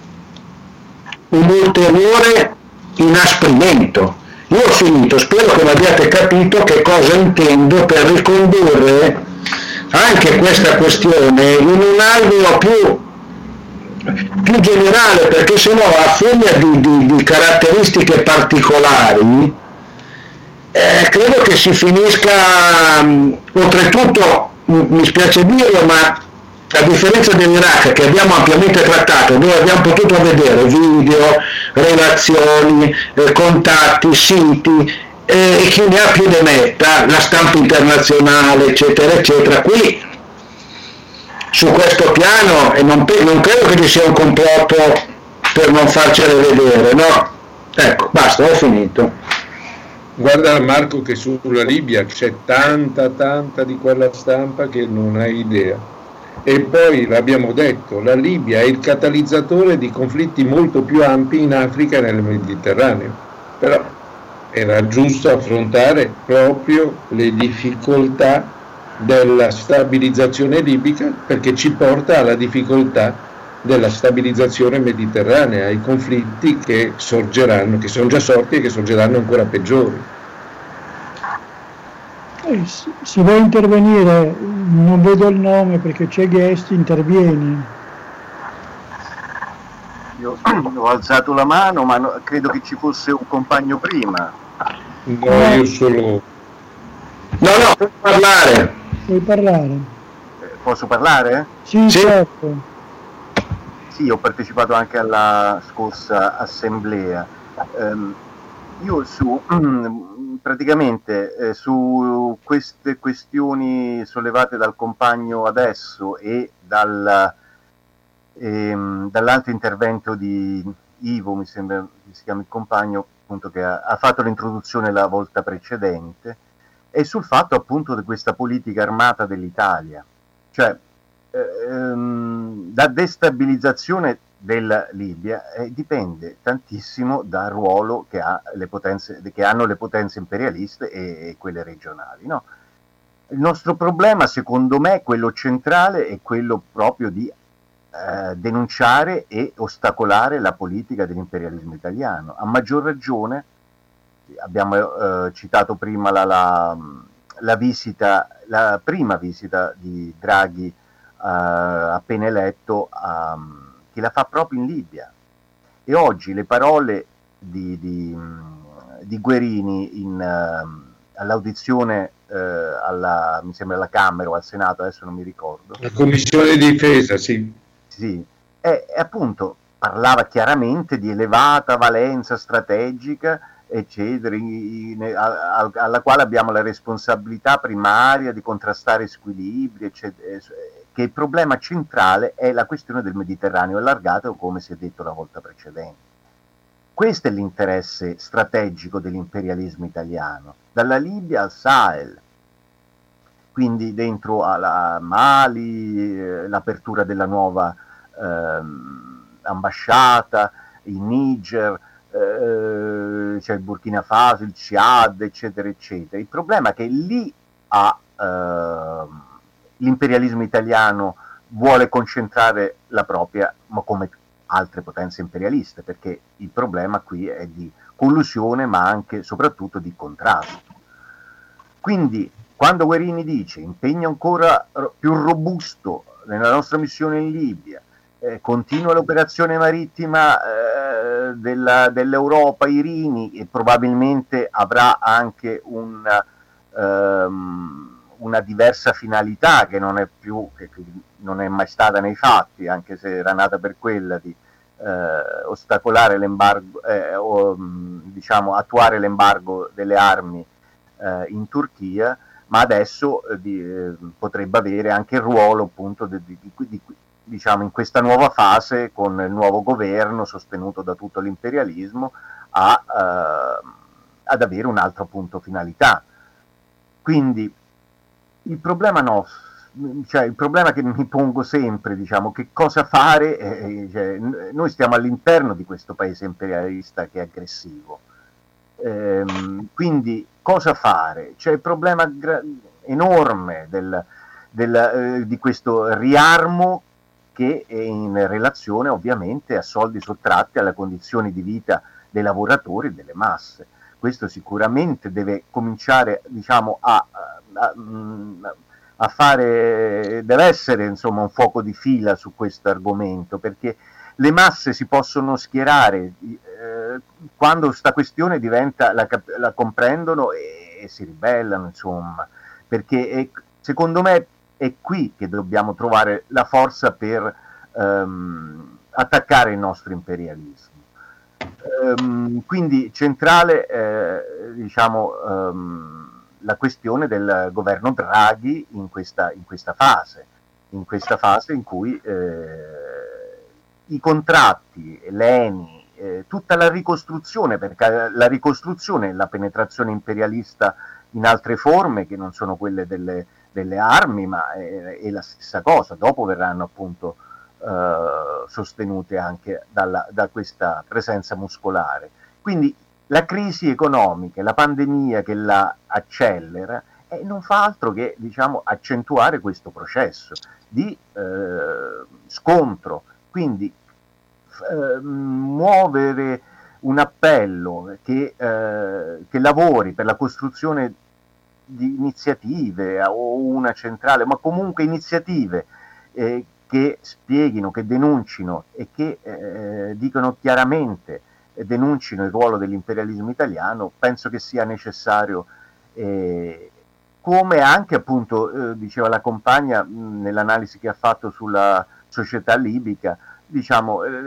un ulteriore inasprimento. Io ho finito, spero che abbiate capito che cosa intendo per ricondurre anche questa questione in un alveo più, più generale, perché sennò a figlia di, di, di caratteristiche particolari eh, credo che si finisca, mh, oltretutto mh, mi spiace dirlo, ma a differenza dell'Iraq, che abbiamo ampiamente trattato, dove abbiamo potuto vedere video, relazioni, eh, contatti, siti, eh, e chi ne ha più ne metta, la stampa internazionale, eccetera, eccetera, qui su questo piano, e non, non credo che ci sia un complotto per non farcele vedere, no? Ecco, basta, ho finito. Guarda Marco che sulla Libia c'è tanta, tanta di quella stampa che non hai idea. E poi l'abbiamo detto, la Libia è il catalizzatore di conflitti molto più ampi in Africa e nel Mediterraneo, però era giusto affrontare proprio le difficoltà della stabilizzazione libica, perché ci porta alla difficoltà della stabilizzazione mediterranea, ai conflitti che sorgeranno, che sono già sorti e che sorgeranno ancora peggiori. Eh, se vuoi intervenire, non vedo il nome perché c'è guest, intervieni. Io ho alzato la mano, ma no, credo che ci fosse un compagno prima. No, io solo... No, no, puoi parlare. Puoi parlare. Eh, posso parlare? Sì, sì, certo. Sì, ho partecipato anche alla scorsa assemblea. Um, io su... praticamente eh, su queste questioni sollevate dal compagno adesso e dal, ehm, dall'altro intervento di Ivo, mi sembra che si chiama il compagno, appunto, che ha, ha fatto l'introduzione la volta precedente, e sul fatto appunto di questa politica armata dell'Italia, cioè ehm, la destabilizzazione della Libia eh, dipende tantissimo dal ruolo che, ha le potenze, che hanno le potenze imperialiste e, e quelle regionali, no? Il nostro problema, secondo me, quello centrale, è quello proprio di eh, denunciare e ostacolare la politica dell'imperialismo italiano. A maggior ragione, abbiamo eh, citato prima la, la, la visita, la prima visita di Draghi eh, appena eletto a che la fa proprio in Libia, e oggi le parole di, di, di Guerini in, uh, all'audizione uh, alla, mi sembra alla Camera o al Senato, adesso non mi ricordo. La Commissione di Difesa, sì. Sì, e, e appunto parlava chiaramente di elevata valenza strategica, eccetera, in, in, a, a, alla quale abbiamo la responsabilità primaria di contrastare squilibri, eccetera, che il problema centrale è la questione del Mediterraneo allargato, come si è detto la volta precedente. Questo è l'interesse strategico dell'imperialismo italiano, dalla Libia al Sahel, quindi dentro alla Mali, eh, l'apertura della nuova ehm, ambasciata, in Niger, eh, c'è il Burkina Faso, il Ciad, eccetera, eccetera. Il problema è che lì ha, eh, l'imperialismo italiano vuole concentrare la propria, ma come altre potenze imperialiste, perché il problema qui è di collusione, ma anche soprattutto di contrasto. Quindi, quando Guerini dice impegno ancora più robusto nella nostra missione in Libia, eh, continua l'operazione marittima eh, della, dell'Europa, Irini, e probabilmente avrà anche una, um, una diversa finalità che non è più, che non è mai stata nei fatti, anche se era nata per quella di eh, ostacolare l'embargo, eh, o diciamo attuare l'embargo delle armi eh, in Turchia, ma adesso eh, di, eh, potrebbe avere anche il ruolo appunto di, di, di, di, diciamo in questa nuova fase, con il nuovo governo sostenuto da tutto l'imperialismo, a, eh, ad avere un altro appunto finalità. Quindi il problema no, cioè il problema che mi pongo sempre, diciamo, che cosa fare, eh, cioè, noi stiamo all'interno di questo paese imperialista che è aggressivo, ehm, quindi cosa fare? C'è il problema gra- enorme del, del, eh, di questo riarmo che è in relazione ovviamente a soldi sottratti alle condizioni di vita dei lavoratori e delle masse. Questo sicuramente deve cominciare, diciamo, a, a, a fare, deve essere insomma un fuoco di fila su questo argomento, perché le masse si possono schierare eh, quando questa questione diventa, la, la comprendono e, e si ribellano, insomma, perché è, secondo me è qui che dobbiamo trovare la forza per ehm, attaccare il nostro imperialismo. Um, quindi centrale eh, diciamo um, la questione del governo Draghi in questa, in questa fase, in questa fase in cui eh, i contratti, l'E N I, eh, tutta la ricostruzione, perché la ricostruzione è la penetrazione imperialista in altre forme che non sono quelle delle, delle armi, ma è, è la stessa cosa. Dopo verranno appunto Uh, sostenute anche dalla, da questa presenza muscolare. Quindi la crisi economica, la pandemia che la accelera, eh, non fa altro che, diciamo, accentuare questo processo di uh, scontro. Quindi uh, muovere un appello che, uh, che lavori per la costruzione di iniziative o una centrale, ma comunque iniziative eh, che spieghino, che denuncino e che eh, dicono chiaramente, eh, denuncino il ruolo dell'imperialismo italiano, penso che sia necessario, eh, come anche appunto eh, diceva la compagna mh, nell'analisi che ha fatto sulla società libica, diciamo eh,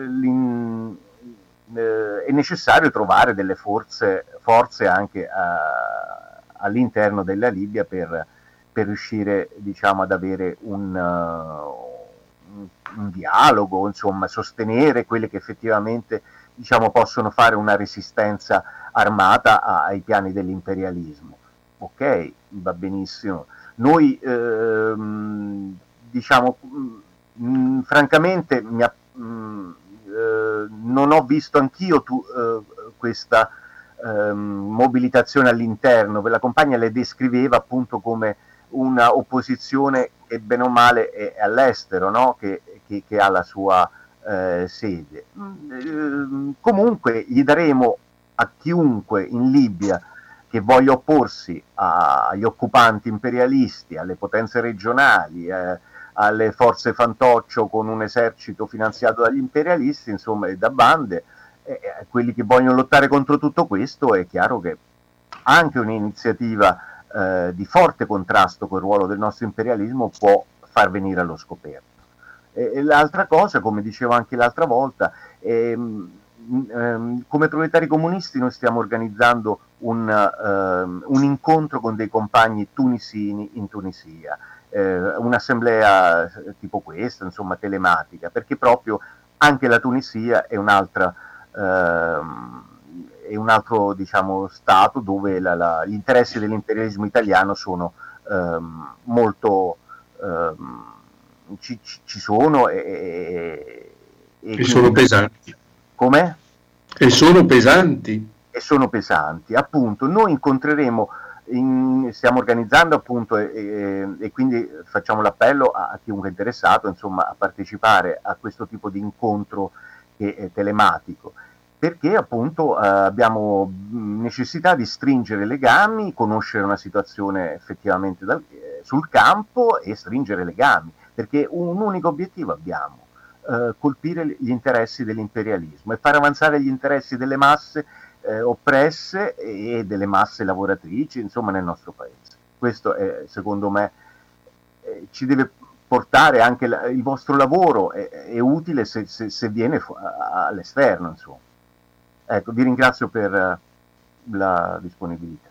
eh, è necessario trovare delle forze, forze anche a, all'interno della Libia per, per riuscire, diciamo, ad avere un uh, un dialogo, insomma, sostenere quelle che effettivamente, diciamo, possono fare una resistenza armata ai piani dell'imperialismo. Ok, va benissimo. Noi, ehm, diciamo, mh, francamente, mi ha, mh, eh, non ho visto anch'io tu, eh, questa ehm, mobilitazione all'interno. La compagna le descriveva appunto come una opposizione che bene o male è all'estero, no? che, che, che ha la sua eh, sede. Eh, comunque gli daremo a chiunque in Libia che voglia opporsi a, agli occupanti imperialisti, alle potenze regionali, eh, alle forze fantoccio con un esercito finanziato dagli imperialisti, insomma, e da bande, eh, quelli che vogliono lottare contro tutto questo, è chiaro che anche un'iniziativa Eh, di forte contrasto col ruolo del nostro imperialismo può far venire allo scoperto. E, e l'altra cosa, come dicevo anche l'altra volta, ehm, ehm, come proletari comunisti noi stiamo organizzando un, ehm, un incontro con dei compagni tunisini in Tunisia, eh, un'assemblea tipo questa, insomma, telematica, perché proprio anche la Tunisia è un'altra ehm, è un altro, diciamo, stato dove la, la, gli interessi dell'imperialismo italiano sono ehm, molto ehm, ci, ci sono e, e, e, e sono pesanti. Come? E sono pesanti. E sono pesanti, appunto. Noi incontreremo, in, stiamo organizzando appunto e, e, e quindi facciamo l'appello a, a chiunque è interessato, insomma, a partecipare a questo tipo di incontro che è telematico, perché appunto eh, abbiamo necessità di stringere legami, conoscere una situazione effettivamente dal, eh, sul campo e stringere legami, perché un unico obiettivo abbiamo, eh, colpire gli interessi dell'imperialismo e far avanzare gli interessi delle masse eh, oppresse e delle masse lavoratrici, insomma, nel nostro paese. Questo è, secondo me, eh, ci deve portare anche la, il vostro lavoro è, è utile se, se, se viene fu- all'esterno, insomma. Ecco, vi ringrazio per uh, la disponibilità.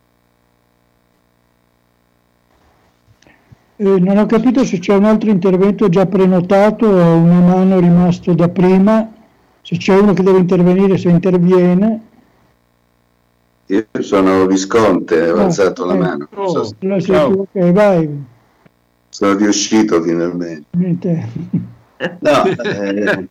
Eh, non ho capito se c'è un altro intervento già prenotato o una mano rimasto da prima. Se c'è uno che deve intervenire, se interviene. Io sono Visconte, ho ah, alzato eh, la mano. Oh, so allora sei tu, ok, vai. Sono riuscito finalmente. Niente. No, eh,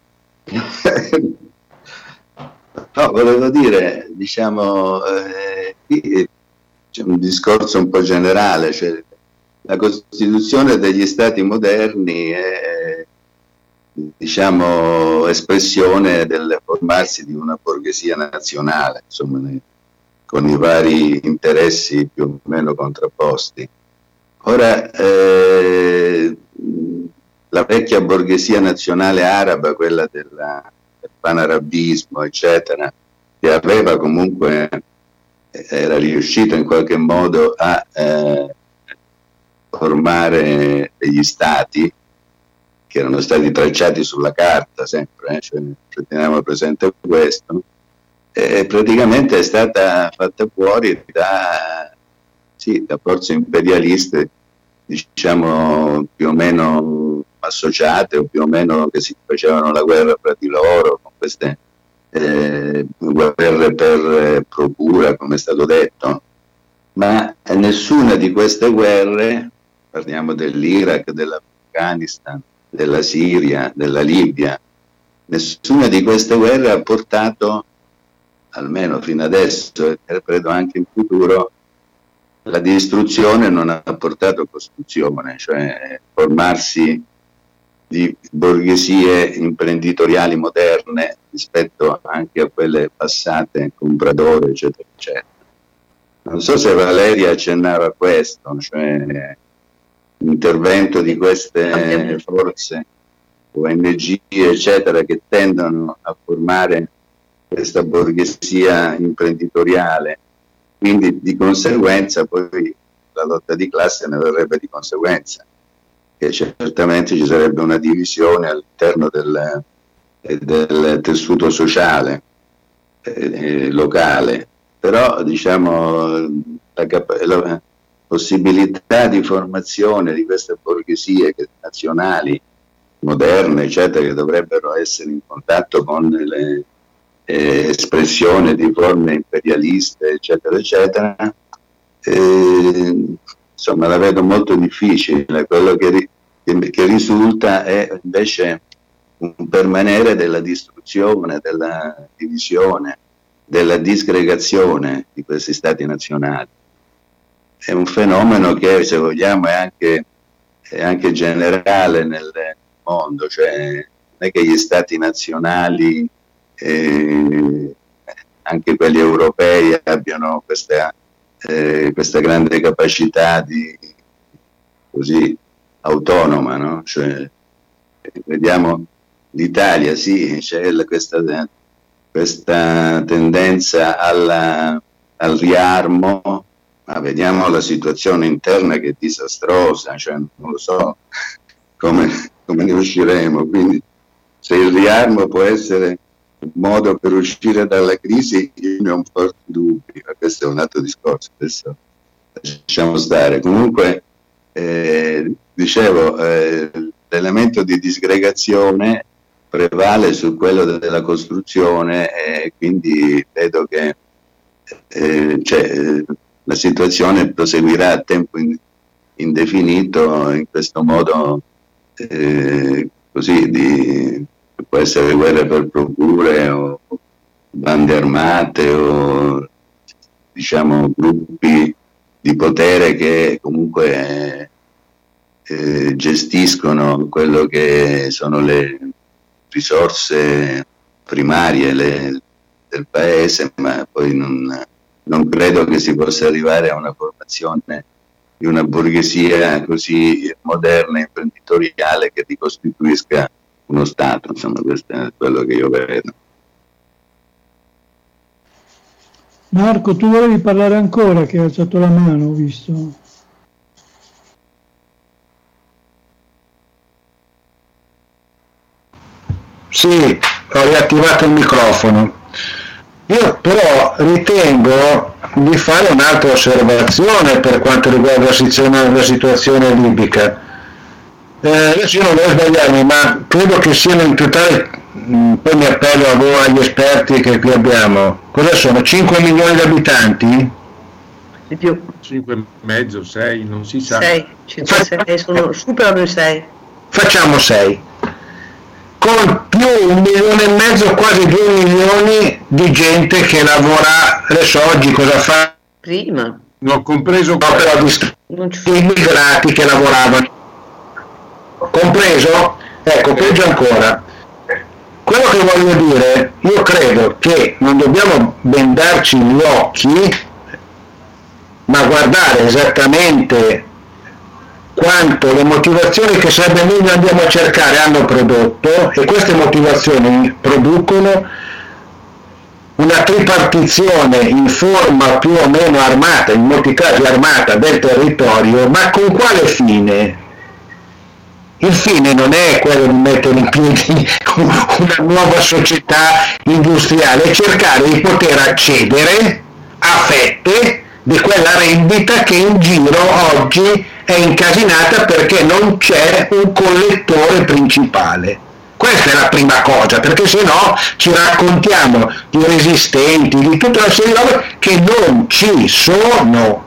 no, volevo dire, diciamo, eh, qui c'è un discorso un po' generale, cioè la Costituzione degli Stati moderni è, diciamo, espressione del formarsi di una borghesia nazionale, insomma, ne, con i vari interessi più o meno contrapposti. Ora, eh, la vecchia borghesia nazionale araba, quella della, del panarabismo, eccetera, che aveva comunque, era riuscita in qualche modo a eh, formare degli stati che erano stati tracciati sulla carta sempre, eh, cioè, cioè teniamo presente questo, e praticamente è stata fatta fuori da, sì, da forze imperialiste, diciamo più o meno associate o più o meno che si facevano la guerra fra di loro, con queste eh, guerre per eh, procura, come è stato detto, ma nessuna di queste guerre, parliamo dell'Iraq, dell'Afghanistan, della Siria, della Libia, nessuna di queste guerre ha portato, almeno fino adesso e credo anche in futuro, la distruzione non ha portato costruzione, cioè formarsi di borghesie imprenditoriali moderne rispetto anche a quelle passate, compradore, eccetera, eccetera. Non so se Valeria accennava a questo, cioè l'intervento di queste forze O N G, eccetera, che tendono a formare questa borghesia imprenditoriale. Quindi di conseguenza poi la lotta di classe ne verrebbe di conseguenza, che certamente ci sarebbe una divisione all'interno del, del tessuto sociale eh, locale, però diciamo la, la possibilità di formazione di queste borghesie nazionali moderne, eccetera, che dovrebbero essere in contatto con le eh, espressioni di forme imperialiste, eccetera, eccetera, eh, insomma la vedo molto difficile. Quello che, che, che risulta è invece un permanere della distruzione, della divisione, della disgregazione di questi stati nazionali. È un fenomeno che, se vogliamo, è anche, è anche generale nel mondo, cioè non è che gli stati nazionali, eh, anche quelli europei, abbiano questa, eh, questa grande capacità di così autonoma, no? Cioè, vediamo l'Italia, sì, c'è questa, questa tendenza alla, al riarmo, ma vediamo la situazione interna che è disastrosa, cioè non lo so come, come ne usciremo. Quindi se il riarmo può essere un modo per uscire dalla crisi, io ne ho un forte dubbio, ma questo è un altro discorso, adesso lasciamo stare. Comunque eh, dicevo, eh, l'elemento di disgregazione prevale su quello della costruzione e quindi vedo che eh, cioè, la situazione proseguirà a tempo in, indefinito in questo modo eh, così di, può essere guerra per procure o bande armate o diciamo gruppi di potere che comunque eh, gestiscono quello che sono le risorse primarie le, del paese, ma poi non, non credo che si possa arrivare a una formazione di una borghesia così moderna e imprenditoriale che ricostituisca uno Stato. Insomma, questo è quello che io vedo. Marco, tu volevi parlare ancora, che hai alzato la mano, ho visto. Sì, ho riattivato il microfono. Io però ritengo di fare un'altra osservazione per quanto riguarda la situazione, la situazione libica. Eh, adesso io non voglio sbagliarmi, ma credo che siano in totale, mh, poi mi appello a voi, agli esperti che qui abbiamo, cosa sono? cinque milioni di abitanti? Di più. cinque e mezzo, sei, non si sa. sei, cinque, sei, sono, superano i sei. Facciamo sei. Con più un milione e mezzo, quasi due milioni di gente che lavora, adesso oggi cosa fa? Prima. No, compreso No, però di immigrati che lavoravano. Compreso? Ecco, peggio ancora. Quello che voglio dire, io credo che non dobbiamo bendarci gli occhi, ma guardare esattamente quanto le motivazioni che sarebbe meglio andiamo a cercare hanno prodotto, e queste motivazioni producono una tripartizione in forma più o meno armata, in molti casi armata, del territorio, ma con quale fine? Il fine non è quello di mettere in piedi una nuova società industriale, è cercare di poter accedere a fette di quella rendita che in giro oggi è incasinata perché non c'è un collettore principale. Questa è la prima cosa, perché se no ci raccontiamo di resistenti, di tutta una serie di robe che non ci sono.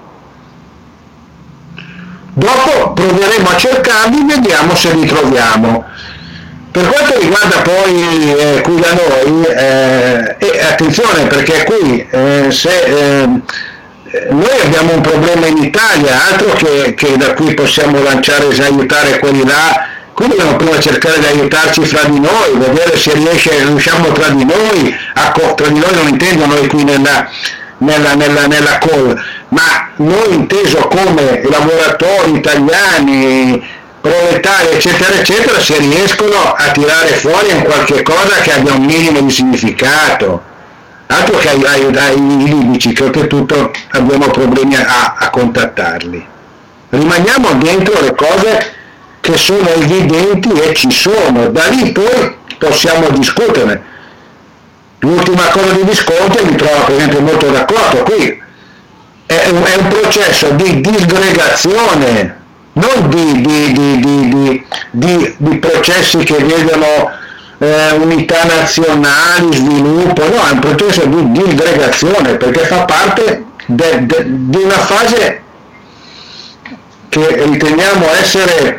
Dopo proveremo a cercarli, vediamo se li troviamo. Per quanto riguarda poi eh, qui da noi, eh, e attenzione perché qui eh, se eh, noi abbiamo un problema in Italia, altro che, che da qui possiamo lanciare e aiutare quelli là, qui dobbiamo prima cercare di aiutarci fra di noi, vedere se riesce, riusciamo tra di noi, a, tra di noi non intendo noi qui nella, nella, nella, nella call, ma noi inteso come lavoratori italiani, proletari eccetera eccetera, se riescono a tirare fuori in qualche cosa che abbia un minimo di significato. Altro che ai, ai, ai libici, che oltretutto abbiamo problemi a, a contattarli. Rimaniamo dentro le cose che sono evidenti e ci sono, da lì poi possiamo discuterne. L'ultima cosa di Visconti mi trova per esempio molto d'accordo, qui è un, è un processo di disgregazione, non di, di, di, di, di, di, di processi che vedono eh, unità nazionali, sviluppo, no, è un processo di disgregazione perché fa parte de, de, di una fase che riteniamo essere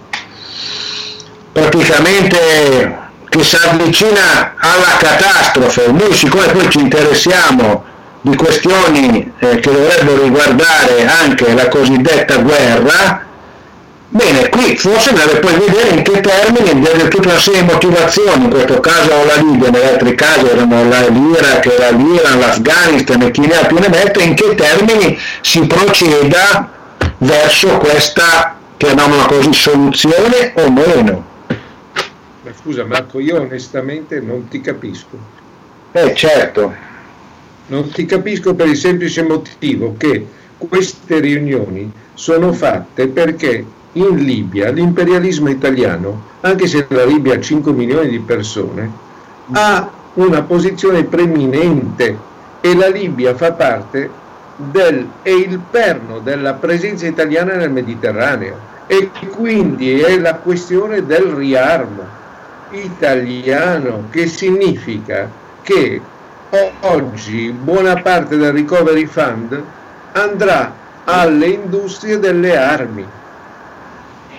praticamente che si avvicina alla catastrofe. Noi siccome poi ci interessiamo di questioni eh, che dovrebbero riguardare anche la cosiddetta guerra, bene, qui forse deve poi vedere in che termini, deve tutta una serie di motivazioni, in questo caso la Libia, negli altri casi erano l'Iraq, era l'Iran, l'Afghanistan e chi ne ha più ne mette, in che termini si proceda verso questa, chiamiamola così, soluzione o meno. Ma scusa Marco, io onestamente non ti capisco. Eh certo. Non ti capisco per il semplice motivo che queste riunioni sono fatte perché in Libia l'imperialismo italiano, anche se la Libia ha cinque milioni di persone, ha una posizione preminente e la Libia fa parte del, è il perno della presenza italiana nel Mediterraneo e quindi è la questione del riarmo italiano, che significa che oggi buona parte del recovery fund andrà alle industrie delle armi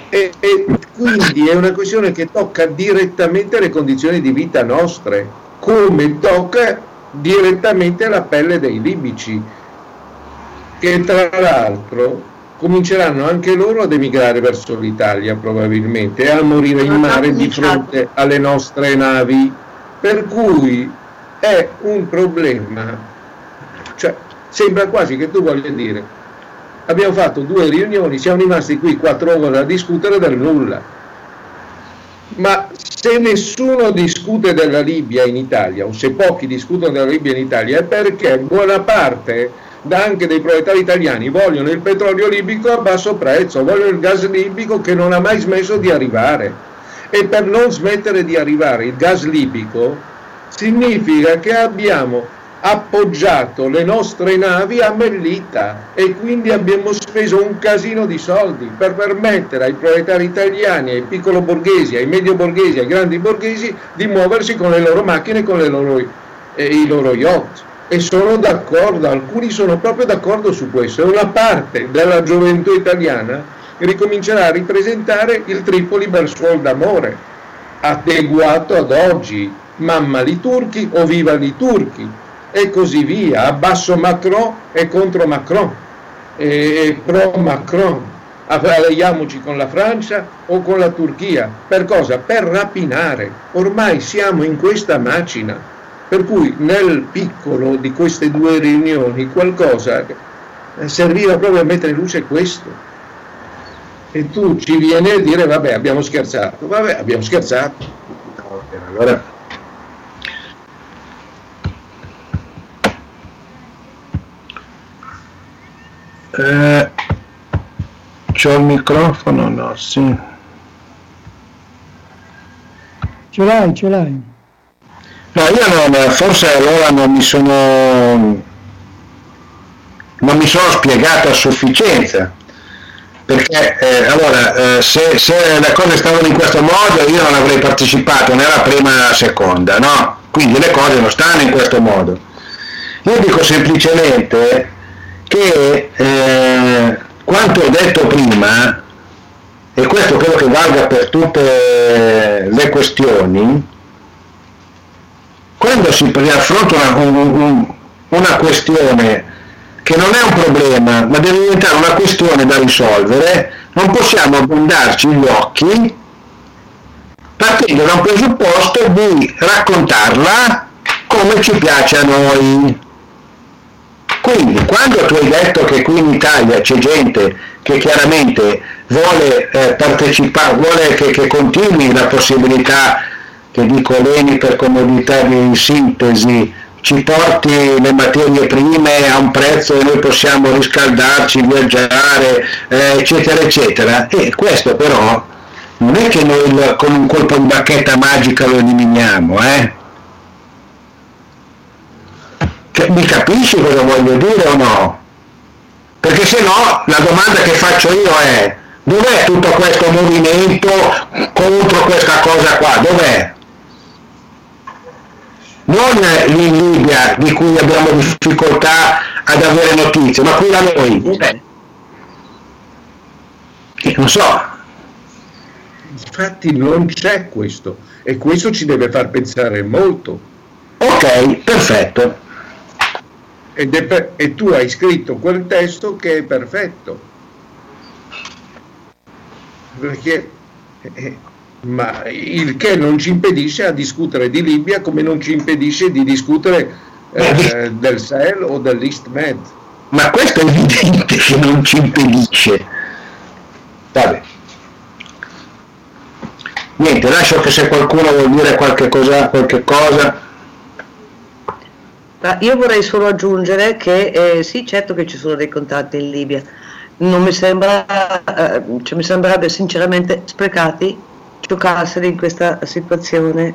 E, e quindi è una questione che tocca direttamente le condizioni di vita nostre, come tocca direttamente la pelle dei libici, che tra l'altro cominceranno anche loro ad emigrare verso l'Italia probabilmente e a morire in mare di fronte alle nostre navi, per cui è un problema, cioè sembra quasi che tu voglia dire abbiamo fatto due riunioni, siamo rimasti qui quattro ore a discutere del nulla. Ma se nessuno discute della Libia in Italia, o se pochi discutono della Libia in Italia, è perché buona parte anche dei proletari italiani vogliono il petrolio libico a basso prezzo, vogliono il gas libico che non ha mai smesso di arrivare. E per non smettere di arrivare il gas libico significa che abbiamo appoggiato le nostre navi a Mellita e quindi abbiamo speso un casino di soldi per permettere ai proletari italiani, ai piccolo borghesi, ai medio borghesi, ai grandi borghesi di muoversi con le loro macchine, con le loro, eh, i loro yacht. E sono d'accordo, alcuni sono proprio d'accordo su questo, e una parte della gioventù italiana ricomincerà a ripresentare il Tripoli bel suol d'amore, adeguato ad oggi, mamma li turchi o viva li turchi, e così via, abbasso Macron e contro Macron, e pro Macron, alleiamoci con la Francia o con la Turchia, per cosa? Per rapinare, ormai siamo in questa macina, per cui nel piccolo di queste due riunioni qualcosa serviva proprio a mettere in luce questo, e tu ci vieni a dire vabbè abbiamo scherzato, vabbè abbiamo scherzato, allora Eh, c'ho il microfono? No, sì. Ce l'hai, ce l'hai. No, io non, forse allora non mi sono non mi sono spiegato a sufficienza, perché eh, allora eh, se, se le cose stavano in questo modo io non avrei partecipato né alla prima né alla seconda, no? Quindi le cose non stanno in questo modo. Io dico semplicemente che eh, quanto ho detto prima, e questo credo che valga per tutte le questioni, quando si affronta una, un, una questione che non è un problema ma deve diventare una questione da risolvere, non possiamo abbondarci gli occhi partendo da un presupposto di raccontarla come ci piace a noi. Quindi quando tu hai detto che qui in Italia c'è gente che chiaramente vuole eh, partecipare, vuole che, che continui la possibilità che dico l'Eni per comodità di sintesi ci porti le materie prime a un prezzo e noi possiamo riscaldarci, viaggiare, eh, eccetera eccetera, e questo però non è che noi con un colpo di bacchetta magica lo eliminiamo, eh? Mi capisci cosa voglio dire o no? Perché se no la domanda che faccio io è: dov'è tutto questo movimento contro questa cosa qua? Dov'è? Non in Libia, di cui abbiamo difficoltà ad avere notizie, ma qui da noi. Dov'è? Eh, non so. Infatti non c'è questo, e questo ci deve far pensare molto. Ok, perfetto. Ed è per, e tu hai scritto quel testo che è perfetto, perché eh, ma il che non ci impedisce a discutere di Libia come non ci impedisce di discutere eh, del Sahel o dell'East Med. Ma questo è evidente che non ci impedisce. Vabbè, niente, lascio che se qualcuno vuol dire qualche cosa, qualche cosa. Ma io vorrei solo aggiungere che eh, sì, certo che ci sono dei contatti in Libia, non mi sembra, eh, cioè mi sembrerebbe sinceramente sprecati giocarseli in questa situazione,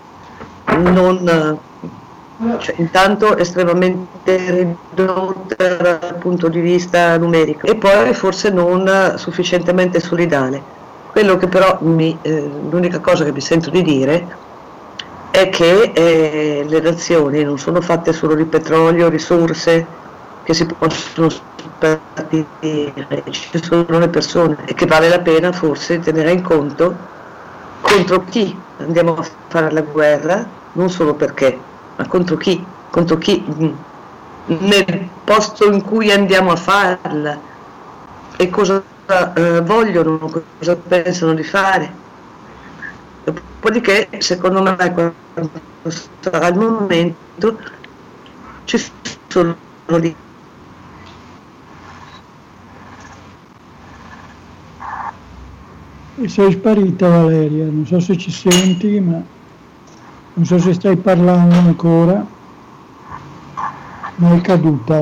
non, cioè, intanto estremamente ridotta dal punto di vista numerico e poi forse non sufficientemente solidale. Quello che però mi, eh, l'unica cosa che mi sento di dire è che eh, le nazioni non sono fatte solo di petrolio, risorse che si possono partire, ci sono le persone e che vale la pena forse tenere in conto contro chi andiamo a fare la guerra, non solo perché, ma contro chi, contro chi nel posto in cui andiamo a farla e cosa eh, vogliono, cosa pensano di fare. Dopodiché, secondo me, quando sarà il momento, ci sono lì. E sei sparita, Valeria, non so se ci senti, ma non so se stai parlando ancora, ma è caduta.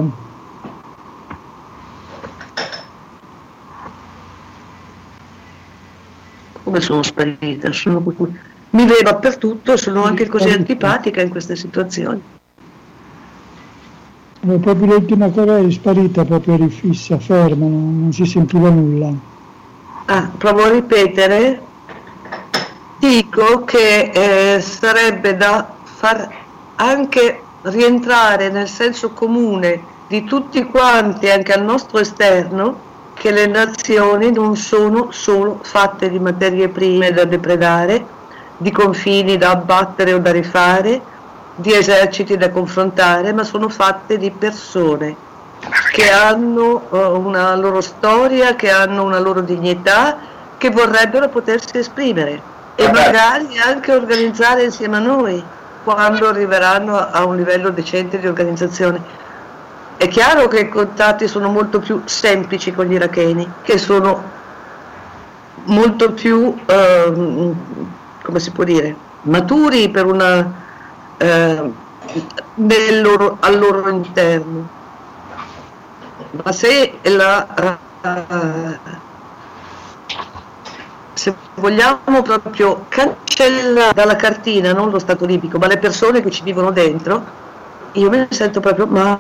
Come sono sparita? Sono... Mi vedo dappertutto, sono anche così antipatica in queste situazioni. Ma proprio l'ultima cosa è sparita, proprio eri fissa, ferma, non, non si sentiva nulla. Ah, provo a ripetere. Dico che eh, sarebbe da far anche rientrare nel senso comune di tutti quanti, anche al nostro esterno, che le nazioni non sono solo fatte di materie prime da depredare, di confini da abbattere o da rifare, di eserciti da confrontare, ma sono fatte di persone che hanno uh, una loro storia, che hanno una loro dignità, che vorrebbero potersi esprimere e magari anche organizzare insieme a noi quando arriveranno a un livello decente di organizzazione. È chiaro che i contatti sono molto più semplici con gli iracheni, che sono molto più, eh, come si può dire, maturi per una, eh, nel loro, al loro interno. Ma se, la, uh, se vogliamo proprio cancellare dalla cartina non lo Stato libico, ma le persone che ci vivono dentro, io me ne sento proprio ma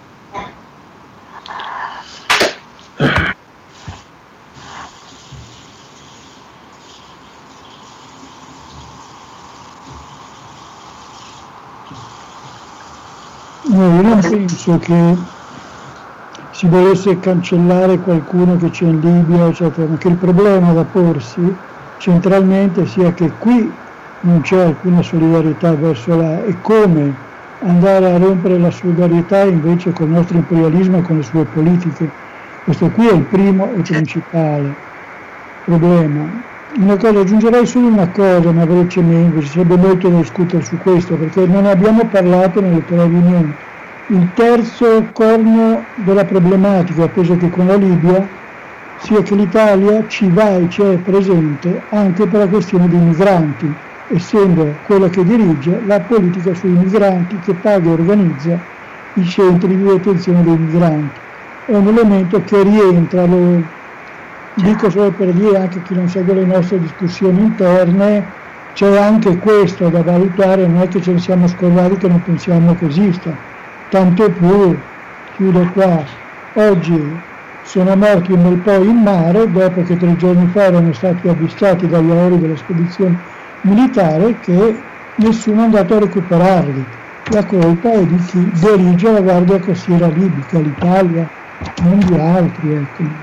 no, io non penso che si volesse cancellare qualcuno che c'è in Libia, eccetera, ma che il problema da porsi centralmente sia che qui non c'è alcuna solidarietà verso la... e come andare a rompere la solidarietà invece con il nostro imperialismo e con le sue politiche. Questo qui è il primo e principale problema. Una cosa, aggiungerei solo una cosa, ma velocemente, ci sarebbe molto da discutere su questo, perché non ne abbiamo parlato nelle tre riunioni. Il terzo corno della problematica, penso che con la Libia, sia che l'Italia ci va e ci è presente anche per la questione dei migranti, essendo quella che dirige la politica sui migranti, che paga e organizza i centri di detenzione dei migranti. È un elemento che rientra, lo dico solo per dire anche chi non segue le nostre discussioni interne, c'è anche questo da valutare, non è che ce ne siamo scordati che non pensiamo che esista. Tanto più, chiudo qua, oggi sono morti un bel po' in mare dopo che tre giorni fa erano stati avvistati dagli aerei della spedizione militare, che nessuno è andato a recuperarli. La colpa è di chi dirige la Guardia Costiera libica, l'Italia, non di altri. Ecco. In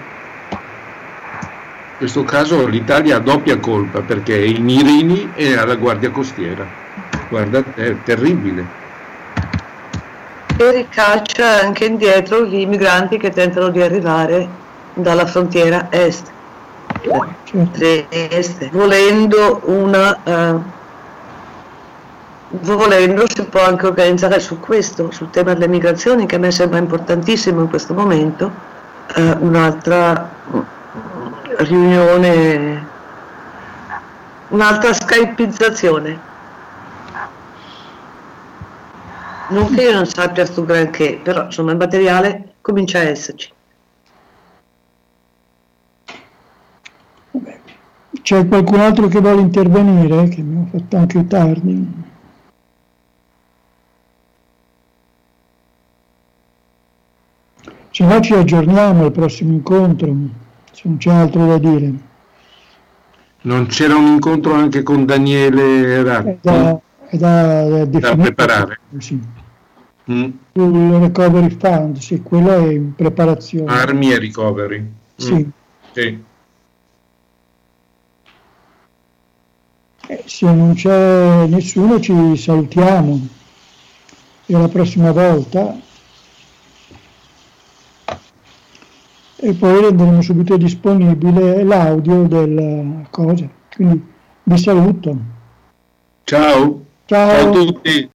questo caso l'Italia ha doppia colpa, perché è in Irini e alla Guardia Costiera. Guarda, è terribile. E ricaccia anche indietro gli migranti che tentano di arrivare dalla frontiera est. est. Volendo una uh, volendo si può anche organizzare su questo, sul tema delle migrazioni, che a me sembra importantissimo in questo momento, uh, un'altra riunione, un'altra skypizzazione. Non che io non sappia sto granché, però insomma il materiale comincia a esserci. C'è qualcun altro che vuole intervenire? Che mi ho fatto anche tardi. Se no ci aggiorniamo al prossimo incontro, se non c'è altro da dire. Non c'era un incontro anche con Daniele Ratti? È da, è da, da, da preparare. Sì. Mm. sul recovery fund, sì, quello è in preparazione. Armi e recovery. Mm. Sì. Sì. Eh, se non c'è nessuno ci salutiamo e alla prossima volta, e poi renderemo subito disponibile l'audio della cosa. Quindi vi saluto. Ciao. Ciao. Ciao a tutti.